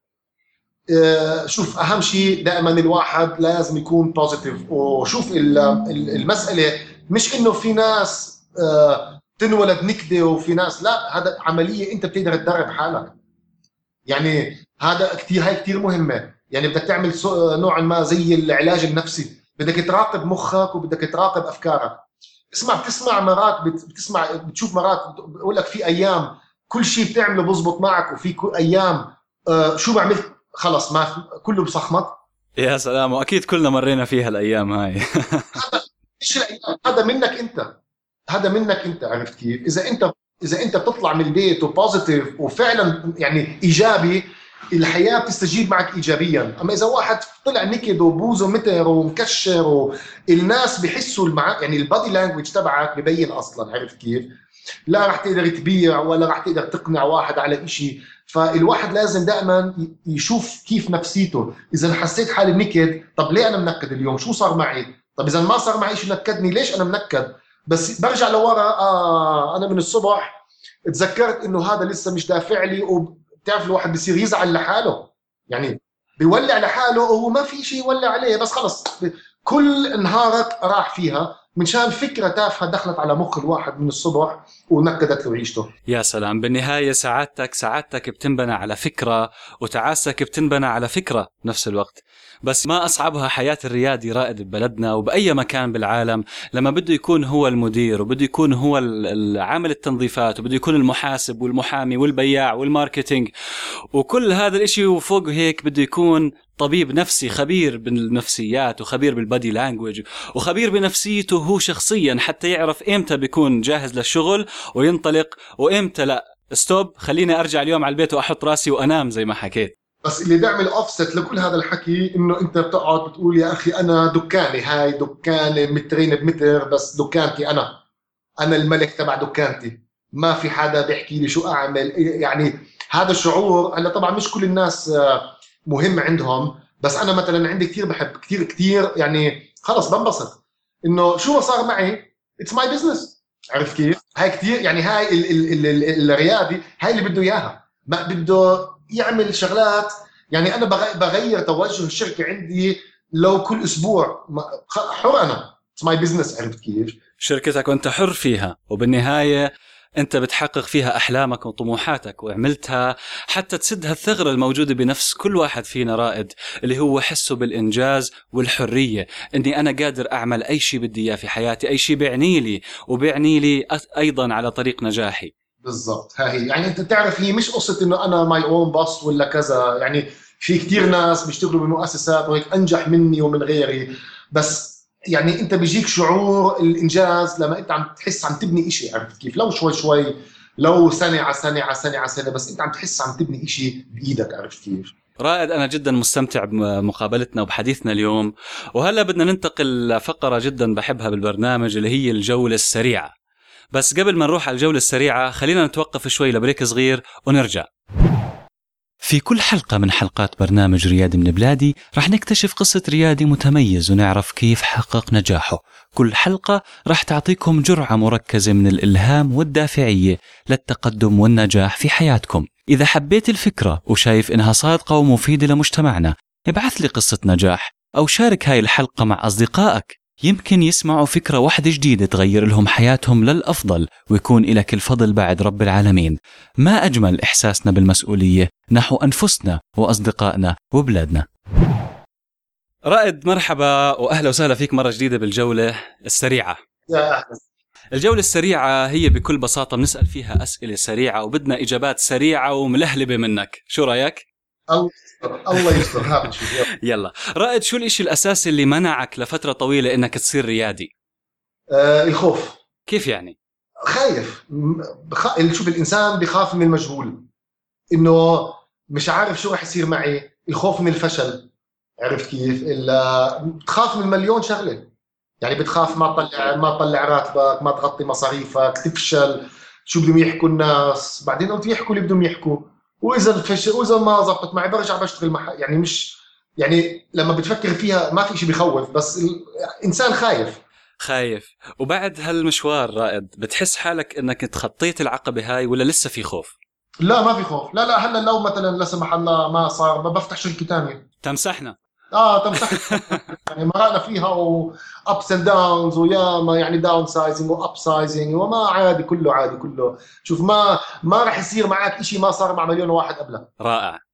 شوف اهم شيء دائما الواحد لازم يكون بوزيتيف. وشوف المساله مش انه في ناس تنولد نكده وفي ناس لا، هذا عمليه انت بتقدر تدرب حالك. يعني هذا كثير هاي كثير مهمه. يعني بدك تعمل نوع ما زي العلاج النفسي، بدك تراقب مخك وبدك تراقب افكارك. اسمع، بتسمع مرات بتسمع بتشوف مرات بقول لك في ايام كل شيء بتعمله بزبط معك، وفي كل ايام آه شو بعمل خلص ما كله بصخمت. يا سلام، واكيد كلنا مرينا فيها الايام هاي. هذا مش الايام، هذا منك انت، هذا منك انت. عرفت كيف؟ اذا انت اذا انت بتطلع من البيت وبوزيتيف وفعلا يعني ايجابي، الحياه بتستجيب معك ايجابيا. اما اذا واحد طلع نكد وبوزه متر ومكشر، والناس بيحسوا المع... يعني البادي لانجويج تبعك ببين اصلا. عرفت كيف؟ لا راح تقدر تبيع ولا راح تقدر تقنع واحد على إشي. فالواحد لازم دائما يشوف كيف نفسيته. اذا حسيت حالي نكد، طب ليه انا منكد اليوم؟ شو صار معي؟ طب اذا ما صار معي شيء نكدني، ليش انا منكد؟ بس برجع لورا، آه انا من الصبح تذكرت انه هذا لسه مش دافع لي. وبتعرف الواحد بيصير يزعل لحاله، يعني بيولع لحاله وهو ما في شيء يولع عليه، بس خلص كل نهارك راح فيها منشان فكرة تافهة دخلت على مخ الواحد من الصبح ونكدت له عيشته. يا سلام، بالنهاية سعادتك سعادتك بتنبنى على فكرة، وتعاسك بتنبنى على فكرة نفس الوقت. بس ما أصعبها حياة الريادي رائد ببلدنا وبأي مكان بالعالم، لما بده يكون هو المدير، وبده يكون هو العامل التنظيفات، وبده يكون المحاسب والمحامي والبياع والماركتينج وكل هذا الاشي، وفوق هيك بده يكون طبيب نفسي خبير بالنفسيات وخبير بالبادي لانجويج وخبير بنفسيته هو شخصيا، حتى يعرف امتى بيكون جاهز للشغل وينطلق وامتى لا ستوب، خليني ارجع اليوم على البيت واحط راسي وانام زي ما حكيت. بس اللي بيعمل اوفست لكل هذا الحكي انه انت بتقعد بتقول يا اخي انا دكاني، هاي دكاني مترين بمتر، بس دكانتي انا انا الملك تبع دكانتي، ما في حدا بيحكي لي شو اعمل. يعني هذا الشعور هلا طبعا مش كل الناس مهم عندهم، بس انا مثلا عندي كثير بحب كثير كثير يعني خلص بنبسط انه شو ما صار معي اتس ماي بزنس. عرفت كيف؟ هاي كثير يعني هاي ال ال ال الريادي هاي اللي بده اياها، ما بده يعمل شغلات. يعني انا بغير توجه الشركه عندي لو كل اسبوع، حر انا، اتس ماي بزنس. عرفت كيف؟ شركتك وانت حر فيها، وبالنهاية انت بتحقق فيها احلامك وطموحاتك، وعملتها حتى تسد هالثغرة الموجودة بنفس كل واحد فينا رائد، اللي هو حسه بالانجاز والحرية، اني انا قادر اعمل اي شيء بدي اياه في حياتي، اي شيء بيعني لي وبيعني لي ايضا على طريق نجاحي. بالضبط، هاي يعني انت تعرف هي مش قصة انه انا ماي اون باص ولا كذا. يعني في كتير ناس بيشتغلوا بمؤسسات وهيك انجح مني ومن غيري، بس يعني انت بيجيك شعور الانجاز لما انت عم تحس عم تبني اشي. عرفت كيف؟ لو شوي شوي، لو سنة على سنة على سنة على سنة، بس انت عم تحس عم تبني اشي بايدك. عرفت كيف؟ رائد، أنا جدا مستمتع بمقابلتنا وبحديثنا اليوم، وهلأ بدنا ننتقل لفقرة جدا بحبها بالبرنامج اللي هي الجولة السريعة. بس قبل ما نروح على الجولة السريعة خلينا نتوقف شوي لبريك صغير ونرجع. في كل حلقة من حلقات برنامج ريادي من بلادي رح نكتشف قصة ريادي متميز ونعرف كيف حقق نجاحه. كل حلقة رح تعطيكم جرعة مركزة من الإلهام والدافعية للتقدم والنجاح في حياتكم. إذا حبيت الفكرة وشايف إنها صادقة ومفيدة لمجتمعنا، ابعث لي قصة نجاح أو شارك هاي الحلقة مع أصدقائك، يمكن يسمعوا فكرة واحدة جديدة تغير لهم حياتهم للأفضل، ويكون إلك الفضل بعد رب العالمين. ما أجمل إحساسنا بالمسؤولية نحو أنفسنا وأصدقائنا وبلادنا. رائد، مرحبا وأهلا وسهلا فيك مرة جديدة بالجولة السريعة. يا أهلا. الجولة السريعة هي بكل بساطة بنسأل فيها أسئلة سريعة وبدنا إجابات سريعة وملهلبة منك، شو رأيك؟ الله يستر الله يستر. ها بنشوف. يلا رائد، شو الإشي الأساسي اللي منعك لفترة طويلة إنك تصير ريادي؟ آه الخوف. كيف يعني؟ خايف. بخ... شوف الإنسان بخاف من المجهول، إنه مش عارف شو رح يصير معي. الخوف من الفشل. عرفت كيف؟ بتخاف من مليون شغلة. يعني بتخاف ما تطلع ما تطلع راتبك، ما تغطي مصاريفك، تفشل، شو بدهم يحكوا الناس، بعدين قلت يحكوا اللي بدهم يحكوا، واذا الفشل واذا ما زبطت معي برجع بشتغل مع. يعني مش يعني لما بتفكر فيها ما في شيء بيخوف، بس الانسان خايف. خايف. وبعد هالمشوار رائد بتحس حالك انك تخطيت العقبة هاي ولا لسه في خوف؟ لا ما في خوف. لا لا هلا لو مثلا لا سمح الله ما صار بفتح شركة ثانية. تمسحنا. اه تمسح. يعني مرقنا فيها و ups and downs ويا ما يعني داون سايزنج واب سايزنج وما عادي، كله عادي كله. شوف ما ما راح يصير معك إشي ما صار مع مليون واحد قبله. رائع.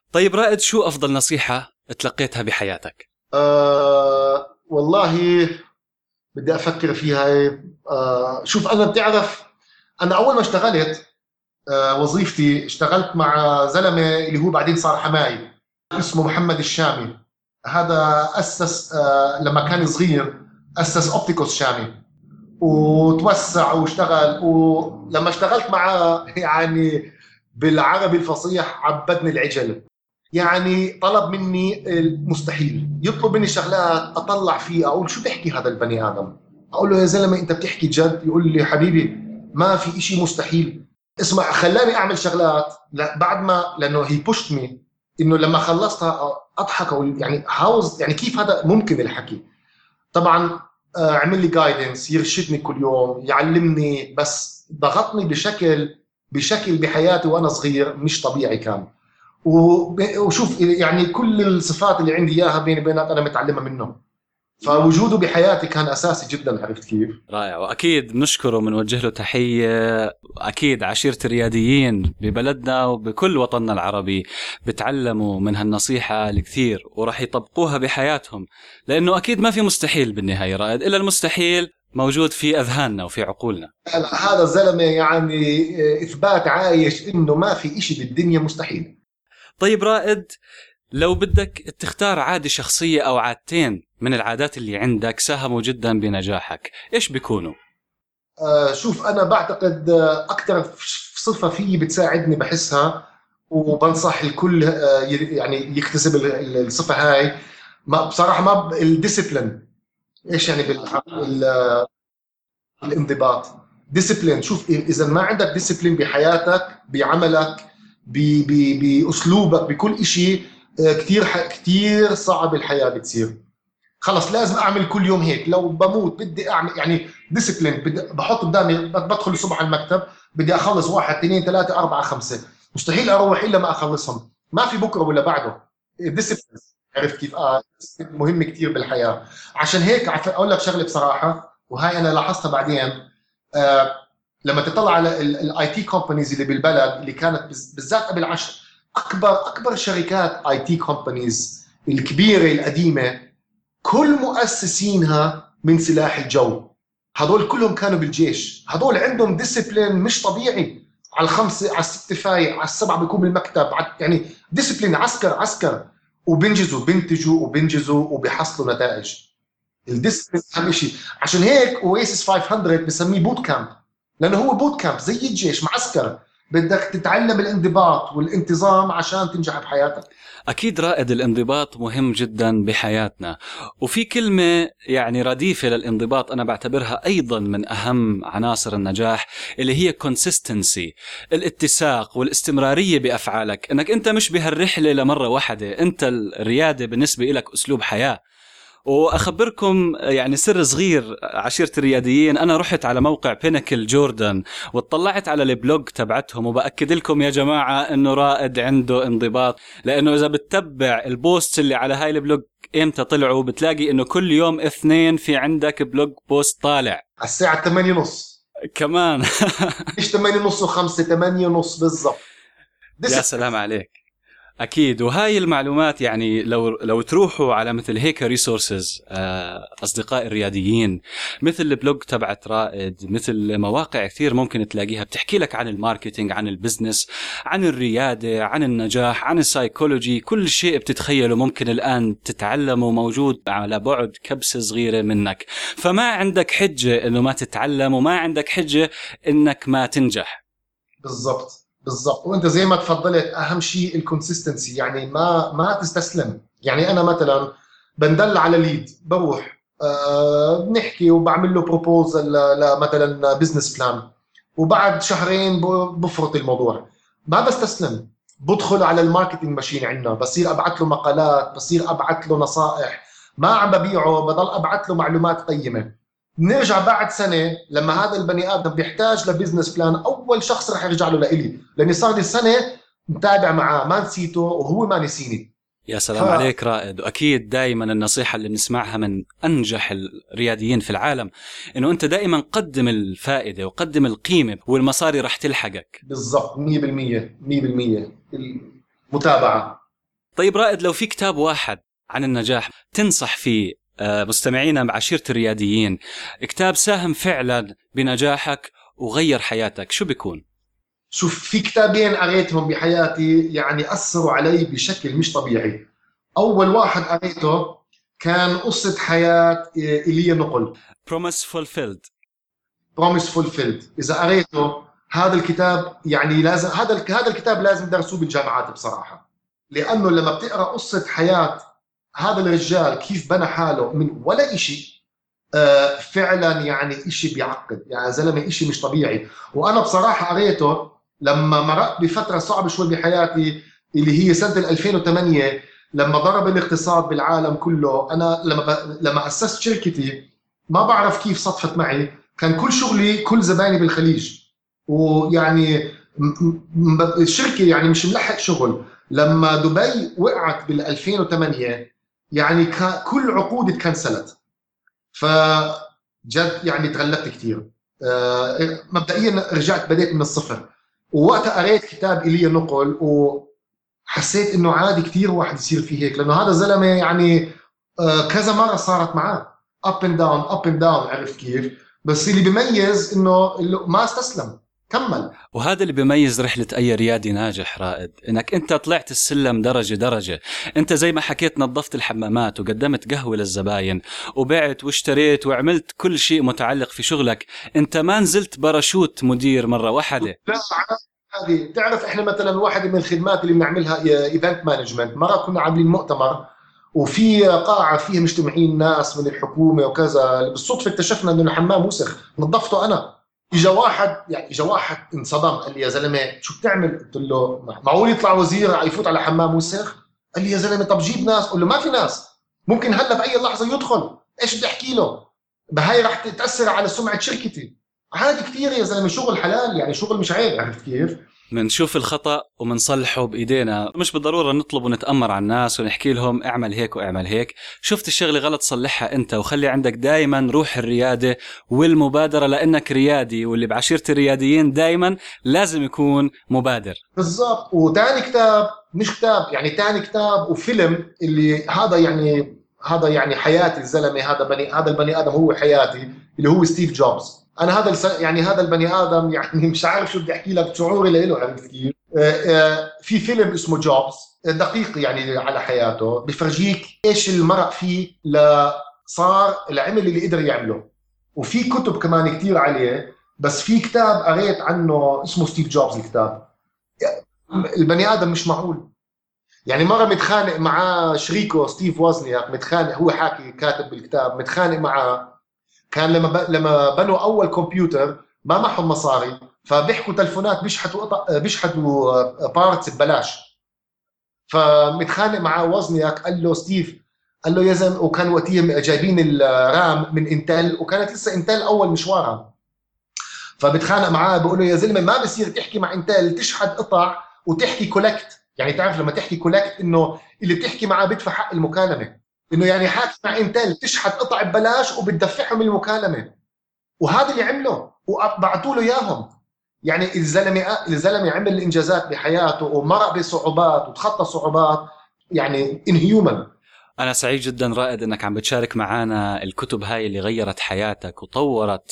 طيب رائد، شو أفضل نصيحة تلقيتها بحياتك؟ أه والله بدي أفكر فيها. أه شوف، أنا بتعرف، أنا أول ما اشتغلت أه وظيفتي، اشتغلت مع زلمة اللي هو بعدين صار حماي، اسمه محمد الشامي. هذا أسس أه لما كان صغير أسس أوبتيكوس شامي، وتوسع واشتغل. ولما اشتغلت معاه يعني بالعربي الفصيح عبدني العجل. يعني طلب مني المستحيل، يطلب مني شغلات اطلع فيه، اقول شو بيحكي هذا البني ادم، اقول له يا زلمه انت بتحكي جد؟ يقول لي حبيبي ما في إشي مستحيل. اسمع، خلاني اعمل شغلات لا بعد ما، لانه هي بوشت مي انه لما خلصتها اضحك، اقول يعني هاوز، يعني كيف هذا ممكن الحكي. طبعا آه، عمل لي جايدنس، يرشدني كل يوم، يعلمني، بس ضغطني بشكل بشكل بحياتي وانا صغير مش طبيعي كان. وشوف يعني كل الصفات اللي عندي اياها بيني وبينك انا متعلمها منه، فوجوده بحياتي كان اساسي جدا. عرفت كيف؟ رائع، واكيد بنشكره وبنوجه له تحيه. اكيد عشيره الرياديين ببلدنا وبكل وطننا العربي بتعلموا من هالنصيحه الكثير وراح يطبقوها بحياتهم، لانه اكيد ما في مستحيل بالنهايه رائد، الا المستحيل موجود في اذهاننا وفي عقولنا. هذا الزلمه يعني اثبات عايش انه ما في إشي بالدنيا مستحيل. طيب رائد، لو بدك تختار عادة شخصية أو عادتين من العادات اللي عندك ساهموا جدا بنجاحك، إيش بيكونوا؟ آه شوف، أنا بعتقد أكثر صفة فيي بتساعدني بحسها، وبنصح الكل آه يعني يكتسب الصفة هاي. ما بصراحة ما الديسيبلين. إيش يعني بالانضباط؟ ديسيبلين. شوف، إذا ما عندك ديسيبلين بحياتك، بعملك، بأسلوبك، بكل إشي، كتير كتير صعب الحياة بتصير. خلص لازم أعمل كل يوم هيك، لو بموت بدي أعمل يعني ديسيبلين. بحط قدامي، بدخل الصبح المكتب بدي أخلص واحد اثنين ثلاثة أربعة خمسة، مستحيل أروح إلا ما أخلصهم. ما في بكرة ولا بعده. ديسيبلين. عرفت كيف؟ آه مهم كتير بالحياة. عشان هيك أقول لك شغلة بصراحة، وهاي أنا لاحظتها بعدين. آه لما تطلع على الاي تي كومبانيز اللي بالبلد، اللي كانت بالذات قبل عشر، اكبر اكبر شركات اي تي كومبانيز الكبيره القديمه، كل مؤسسينها من سلاح الجو. هذول كلهم كانوا بالجيش. هذول عندهم ديسيبلين مش طبيعي. على الخمسه على السته فايق، على السبعه بيكون بالمكتب، يعني ديسيبلين، عسكر عسكر، وبنجزوا بنتجوا وبنجزوا وبيحصلوا نتائج. الديسيبلين اهم شيء. عشان هيك اويسيس خمسمية بسميه بوت كامب، لانه هو بوت كامب زي الجيش، معسكر. بدك تتعلم الانضباط والانتظام عشان تنجح بحياتك. أكيد رائد، الانضباط مهم جدا بحياتنا، وفي كلمة يعني رديفة للانضباط أنا بعتبرها أيضا من أهم عناصر النجاح، اللي هي consistency، الاتساق والاستمرارية بأفعالك. أنك أنت مش بهالرحلة لمرة واحدة، أنت الريادة بالنسبة لك أسلوب حياة. وأخبركم يعني سر صغير عشيرة الرياديين، أنا رحت على موقع بينكل جوردن وطلعت على البلوج تبعتهم، وبأكد لكم يا جماعة أنه رائد عنده انضباط، لأنه إذا بتتبع البوست اللي على هاي البلوج إمتى طلعوا بتلاقي أنه كل يوم اثنين في عندك بلوج بوست طالع على الساعة ثمانية ونص كمان. مش ثمانية ونص وخمسة، ثمانية ونص بالضبط. يا سلام عليك. أكيد، وهاي المعلومات يعني لو لو تروحوا على مثل هيك ريسورسز، أصدقاء الرياديين، مثل البلوج تبعت رائد، مثل مواقع كثير ممكن تلاقيها بتحكي لك عن الماركتينج، عن البزنس، عن الريادة، عن النجاح، عن السايكولوجي. كل شيء بتتخيله ممكن الآن تتعلمه موجود على بعد كبسة صغيرة منك. فما عندك حجة إنه ما تتعلم، وما عندك حجة إنك ما تنجح. بالضبط بالضبط. وانت زي ما تفضلت، اهم شيء الكونسيستنسي، يعني ما ما تستسلم. يعني انا مثلا بندل على ليد، بروح أه بنحكي وبعمل له بروبوزل لمثلا بزنس بلان، وبعد شهرين بفرط الموضوع. ما بستسلم، بدخل على الماركتينج ماشين عندنا، بصير ابعث له مقالات، بصير ابعث له نصائح. ما عم ببيعه، بضل ابعث له معلومات قيمه. نرجع بعد سنة لما هذا البني آدم بيحتاج لبزنس بلان، أول شخص رح يرجع له لإلي، لأني صار لي سنة متابع معاه، ما نسيته وهو ما نسيني. يا سلام ف... عليك رائد. وأكيد دائما النصيحة اللي بنسمعها من أنجح الرياديين في العالم إنه أنت دائما قدم الفائدة وقدم القيمة، والمصاري رح تلحقك. بالضبط، مية بالمية مية بالمية المتابعة. طيب رائد، لو في كتاب واحد عن النجاح تنصح فيه مستمعينا بعشيرة الرياديين، كتاب ساهم فعلا بنجاحك وغير حياتك، شو بيكون؟ شوف، في كتابين قريتهم بحياتي يعني أثروا علي بشكل مش طبيعي. أول واحد قريته كان قصة حياة إيليا نقل، Promise Fulfilled. Promise Fulfilled. إذا قريته هذا الكتاب يعني لازم، هذا هذا الكتاب لازم درسوه بالجامعات بصراحة، لأنه لما بتقرأ قصة حياة هذا الرجال كيف بنى حاله من ولا إشي، آه فعلا يعني إشي بيعقد يا زلمة، إشي مش طبيعي. وأنا بصراحة قريته لما مرقت بفترة صعبة شوي بحياتي اللي هي سنة ألفين وثمانية، لما ضرب الاقتصاد بالعالم كله. أنا لما ب... لما أسست شركتي ما بعرف كيف صدفت معي، كان كل شغلي كل زبايني بالخليج، ويعني الشركة يعني مش ملحق شغل. لما دبي وقعت بال ألفين وثمانية يعني كل عقود اتكنسلت، فجد يعني تغلبت كثير. أه مبدئيا رجعت بديت من الصفر، ووقتها قريت كتاب إيليا نقل وحسيت انه عادي كثير واحد يصير فيه هيك، لانه هذا الزلمه يعني أه كذا مره صارت معاه اب اند داون اب اند داون، عرفت كيف؟ بس اللي بيميز انه ما استسلم، كمل. وهذا اللي بيميز رحلة أي ريادي ناجح رائد، إنك أنت طلعت السلم درجة درجة. أنت زي ما حكيت نظفت الحمامات وقدمت قهوة للزباين وبعت واشتريت وعملت كل شيء متعلق في شغلك. أنت ما نزلت باراشوت مدير مرة واحدة. هذه تعرف إحنا مثلا واحدة من الخدمات اللي بنعملها إيفنت مانجمنت، مرة كنا عاملين مؤتمر وفي قاعة فيها مجتمعين ناس من الحكومة وكذا، بالصدفة اكتشفنا إنه الحمام وسخ، نظفته أنا. إجا واحد يعني إجا واحد انصدم، قال لي يا زلمة شو بتعمل؟ قلت له معقول يطلع وزير يفوت على حمام وسخ؟ قال لي يا زلمة طب جيب ناس. قل له ما في ناس، ممكن هلا بأي لحظة يدخل، إيش بدي أحكي له؟ بهاي رح تأثر على سمعة شركتي. عادي كثير يا زلمة، شغل حلال يعني، شغل مش عيب، عرفت كيف؟ منشوف الخطأ ومنصلحه بإيدينا، مش بالضرورة نطلب ونتأمر على الناس ونحكي لهم اعمل هيك واعمل هيك. شفت الشغلة غلط صلحها أنت، وخلي عندك دايما روح الريادة والمبادرة، لأنك ريادي، واللي بعشيرة الرياديين دايما لازم يكون مبادر. بالضبط. وتاني كتاب، مش كتاب يعني، تاني كتاب وفيلم اللي هذا يعني هذا يعني حياتي الزلمة، هذا بني هذا البني آدم هو حياتي، اللي هو ستيف جوبز. أنا هذا الس... يعني هذا البني آدم يعني مش عارف شو بدي أحكي لك، شعوري له، عرفت كيف؟ في فيلم اسمه جوبز دقيق يعني على حياته، بفرجيك إيش المرق فيه لصار العمل اللي قدر يعمله. وفي كتب كمان كتير عليه، بس في كتاب قريت عنه اسمه ستيف جوبز الكتاب. البني آدم مش معقول يعني. مرة متخانق مع شريكه ستيف وازنياك، متخانق، هو حاكي كاتب بالكتاب، متخانق معه. كان لما ب... لما بنوا أول كمبيوتر ما معهم مصاري، فبيحكوا تلفونات بيشحتوا قط... بيشحتوا بارتس ببلاش. فمتخانق مع وازنياك، قال له ستيف، قال له يا زلمه، وكان وقتها جايبين الرام من انتل، وكانت لسه انتل أول مشوارها. فبتخانق معاه بقول له يا زلمه ما بصير تحكي مع انتل تشحت قطع وتحكي كولكت. يعني تعرف لما تحكي كولكت انه اللي بتحكي معاه بدفع حق المكالمه، انه يعني حاكي مع انتل تشحت قطع ببلاش وبتدفعهم المكالمه. وهذا اللي عمله وبعثوا له اياهم. يعني الزلمه الزلمه عمل الانجازات بحياته ومرق بصعوبات وتخطى صعوبات، يعني انهيومن. أنا سعيد جدا رائد أنك عم بتشارك معنا الكتب هاي اللي غيرت حياتك وطورت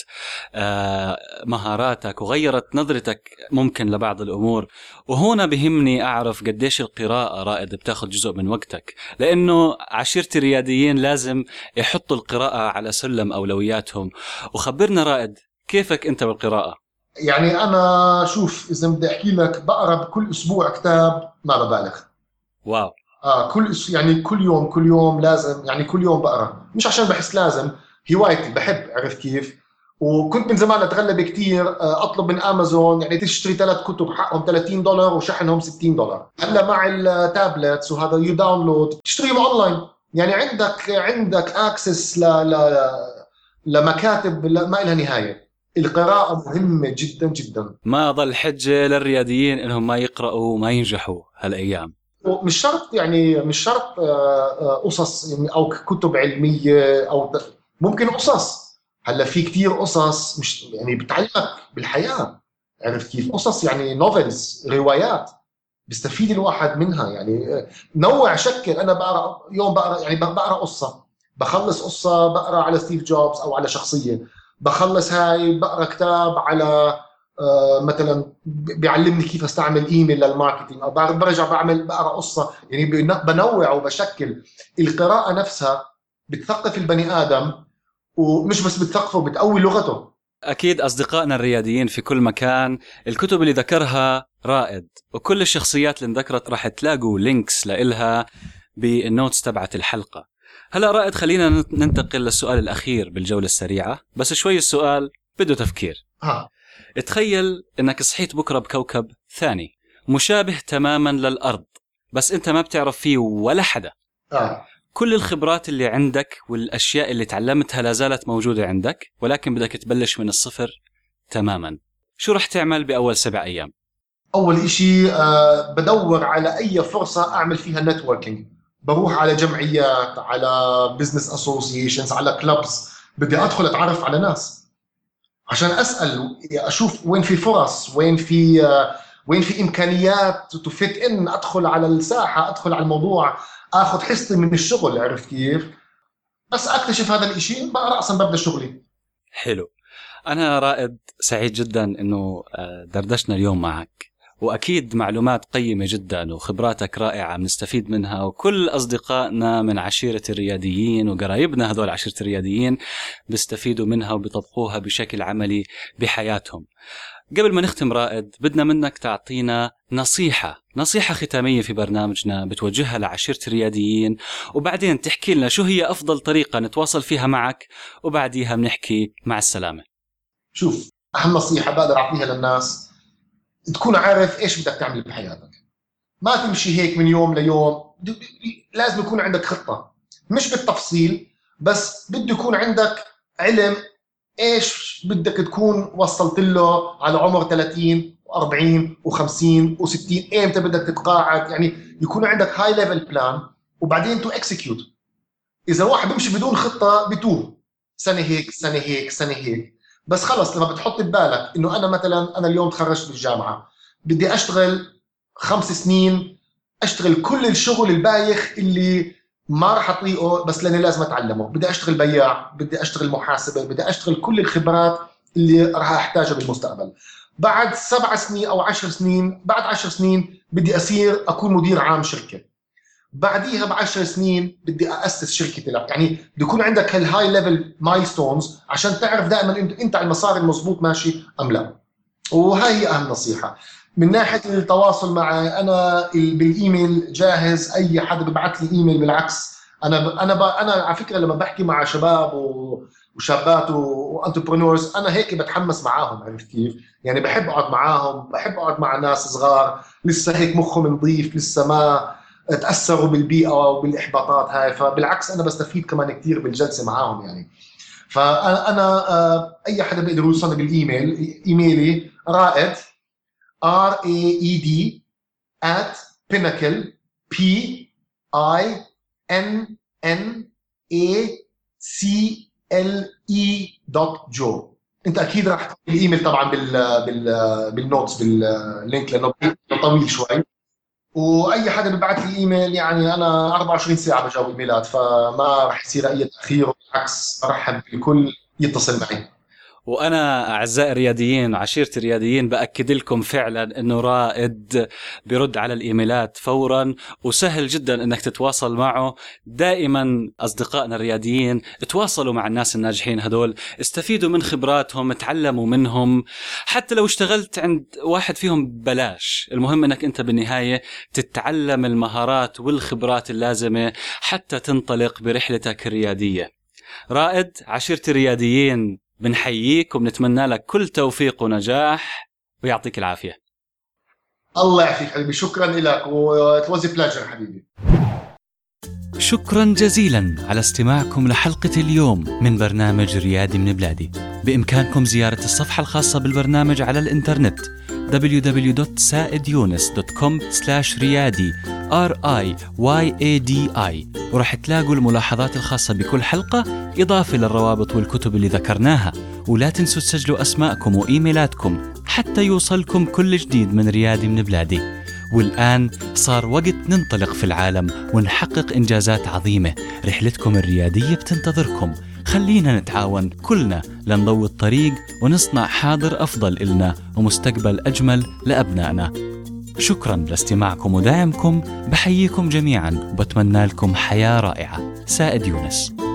مهاراتك وغيرت نظرتك ممكن لبعض الأمور. وهنا بهمني أعرف قديش القراءة رائد بتاخد جزء من وقتك، لأنه عشيرة الرياديين لازم يحطوا القراءة على سلم أولوياتهم. وخبرنا رائد كيفك أنت بالقراءة؟ يعني أنا شوف، إذا بدي أحكي لك بقرأ كل أسبوع كتاب، ما ببالغ. واو. آه كل يعني كل يوم كل يوم لازم، يعني كل يوم بقرا، مش عشان بحس لازم، هوايتي بحب، عرفت كيف؟ وكنت من زمان اتغلب كتير، آه اطلب من امازون يعني تشتري ثلاث كتب حقهم ثلاثين دولار وشحنهم ستين دولار. هلا مع التابلتس وهذا يو داونلود تشتريهم اونلاين، يعني عندك عندك اكسس ل ل لمكاتب ما لها نهايه. القراءه مهمه جدا جدا. ما ضل حجه للرياديين انهم ما يقراوا وما ينجحوا هالايام. مش شرط يعني مش شرط قصص او كتب علميه، او ممكن قصص. هلا في كتير قصص مش يعني بتعلمك بالحياه، عرفت كيف؟ قصص يعني نوفلز، روايات بيستفيد الواحد منها. يعني نوع شكل. انا بقرا يوم بقرا يعني بقرا قصه، بخلص قصه بقرا على ستيف جوبز او على شخصيه، بخلص هاي بقرا كتاب على آه مثلا بيعلمني كيف استعمل ايميل للماركتينج، او برجع بعمل بقرا قصه. يعني بنوع وبشكل. القراءه نفسها بتثقف البني ادم، ومش بس بتثقفه، بتقوي لغته. أكيد أصدقائنا الرياديين في كل مكان الكتب اللي ذكرها رائد وكل الشخصيات اللي ذكرت راح تلاقوا لينكس لإلها بالنوتس تبعت الحلقة. هلأ رائد خلينا ننتقل للسؤال الأخير بالجولة السريعة، بس شوي السؤال بده تفكير. ها. تخيل إنك صحيت بكرة بكوكب ثاني مشابه تماما للأرض، بس أنت ما بتعرف فيه ولا حدا. آه. كل الخبرات اللي عندك والأشياء اللي تعلمتها لا زالت موجودة عندك، ولكن بدك تبلش من الصفر تماما. شو رح تعمل بأول سبع أيام؟ أول إشي آه بدور على أي فرصة أعمل فيها نتوركينج. بروح على جمعيات، على بيزنس أسوسيشنز، على كلابز. بدي أدخل أتعرف على ناس عشان أسأل، أشوف وين في فرص، وين في آه وين في إمكانيات تفيت إن أدخل على الساحة، أدخل على الموضوع، أخذ حصتي من الشغل. عرفت كيف؟ بس أكتشف هذا الإشي بقى رأسا ببدأ شغلي. حلو. أنا رائد سعيد جدا إنه دردشنا اليوم معك، وأكيد معلومات قيمة جدا وخبراتك رائعة بنستفيد منها، وكل أصدقائنا من عشيرة الرياديين وقرايبنا هذول عشيرة الرياديين بيستفيدوا منها وبيطبقوها بشكل عملي بحياتهم. قبل ما نختم رائد بدنا منك تعطينا نصيحة نصيحة ختامية في برنامجنا بتوجهها لعشيرة الرياديين، وبعدين تحكي لنا شو هي أفضل طريقة نتواصل فيها معك، وبعديها بنحكي مع السلامة. شوف، أهم نصيحة بقدر أعطيها للناس، تكون عارف إيش بدك تعمل بحياتك. ما تمشي هيك من يوم ليوم، لازم يكون عندك خطة، مش بالتفصيل بس بده يكون عندك علم إيش بدك تكون وصلت له على عمر ثلاثين وأربعين وخمسين وستين، إمتى بدك تتقاعد. يعني يكون عندك هاي ليفل بلان، وبعدين تو اكسكيوت. إذا واحد بيمشي بدون خطة بتوه، سنة هيك سنة هيك سنة هيك. بس خلص لما بتحط ببالك إنه أنا مثلا أنا اليوم تخرجت من الجامعة، بدي أشتغل خمس سنين، أشتغل كل الشغل البايخ اللي ما راح أطيقه بس لأني لازم أتعلمه. بدي أشتغل بياع، بدي أشتغل محاسبة، بدي أشتغل كل الخبرات اللي راح أحتاجها بالمستقبل. بعد سبع سنين أو عشر سنين، بعد عشر سنين بدي أصير أكون مدير عام شركة. بعديها بعشر سنين بدي أأسس شركتي لك. يعني بدي يكون عندك هالهاي ليفل مايلستونز عشان تعرف دائما أنت على المسار المضبوط ماشي أم لا. وهاي هي أهم نصيحة. من ناحية التواصل معي، أنا بالإيميل جاهز. أي حد ببعث لي إيميل بالعكس. أنا ب... أنا ب... أنا على فكرة لما بحكي مع شباب و... وشابات وانتربرونورز أنا هيك بتحمس معاهم. عرفت كيف؟ يعني بحب أقعد معاهم، بحب أقعد مع ناس صغار لسه هيك مخهم نظيف، لسه ما تأثروا بالبيئة وبالإحباطات هاي. فبالعكس أنا بستفيد كمان كتير بالجلسة معاهم. يعني فأنا أي حدا بيقدر يوصلني بالإيميل. إيميلي رائد R A E D at pinnacle P I N N A C L E dot جو. انت اكيد راح تحط الايميل طبعا بال بال بالنوتس باللينك لانه طويل شوي. واي حدا بيبعث لي ايميل يعني انا أربعة وعشرين ساعه بجاوب ايميلات، فما راح يصير اي تاخير. بالعكس برحب بالكل يتصل معي. وأنا أعزائي الرياديين وعشيرة الرياديين بأكد لكم فعلا أنه رائد بيرد على الإيميلات فورا، وسهل جدا أنك تتواصل معه. دائما أصدقائنا الرياديين تواصلوا مع الناس الناجحين هدول، استفيدوا من خبراتهم، تعلموا منهم. حتى لو اشتغلت عند واحد فيهم بلاش، المهم أنك أنت بالنهاية تتعلم المهارات والخبرات اللازمة حتى تنطلق برحلتك الريادية. رائد، عشيرة الرياديين بنحييك وبنتمنى لك كل توفيق ونجاح، ويعطيك العافية. الله يعافيك حبيبي، شكرا لك، وit was a pleasure حبيبي. شكرا جزيلا على استماعكم لحلقة اليوم من برنامج ريادي من بلادي. بإمكانكم زيارة الصفحة الخاصة بالبرنامج على الإنترنت دبليو دبليو دبليو دوت سائد يونس دوت كوم سلاش ريادي آر آي واي إيه دي آي، ورح تلاقوا الملاحظات الخاصة بكل حلقة إضافة للروابط والكتب اللي ذكرناها. ولا تنسوا تسجلوا أسماءكم وإيميلاتكم حتى يوصلكم كل جديد من ريادي من بلادي. والآن صار وقت ننطلق في العالم ونحقق إنجازات عظيمة. رحلتكم الريادية بتنتظركم. خلينا نتعاون كلنا لنضوي الطريق ونصنع حاضر أفضل إلنا ومستقبل أجمل لأبنائنا. شكرا لاستماعكم ودعمكم. بحييكم جميعا وبتمنى لكم حياة رائعة. سائد يونس.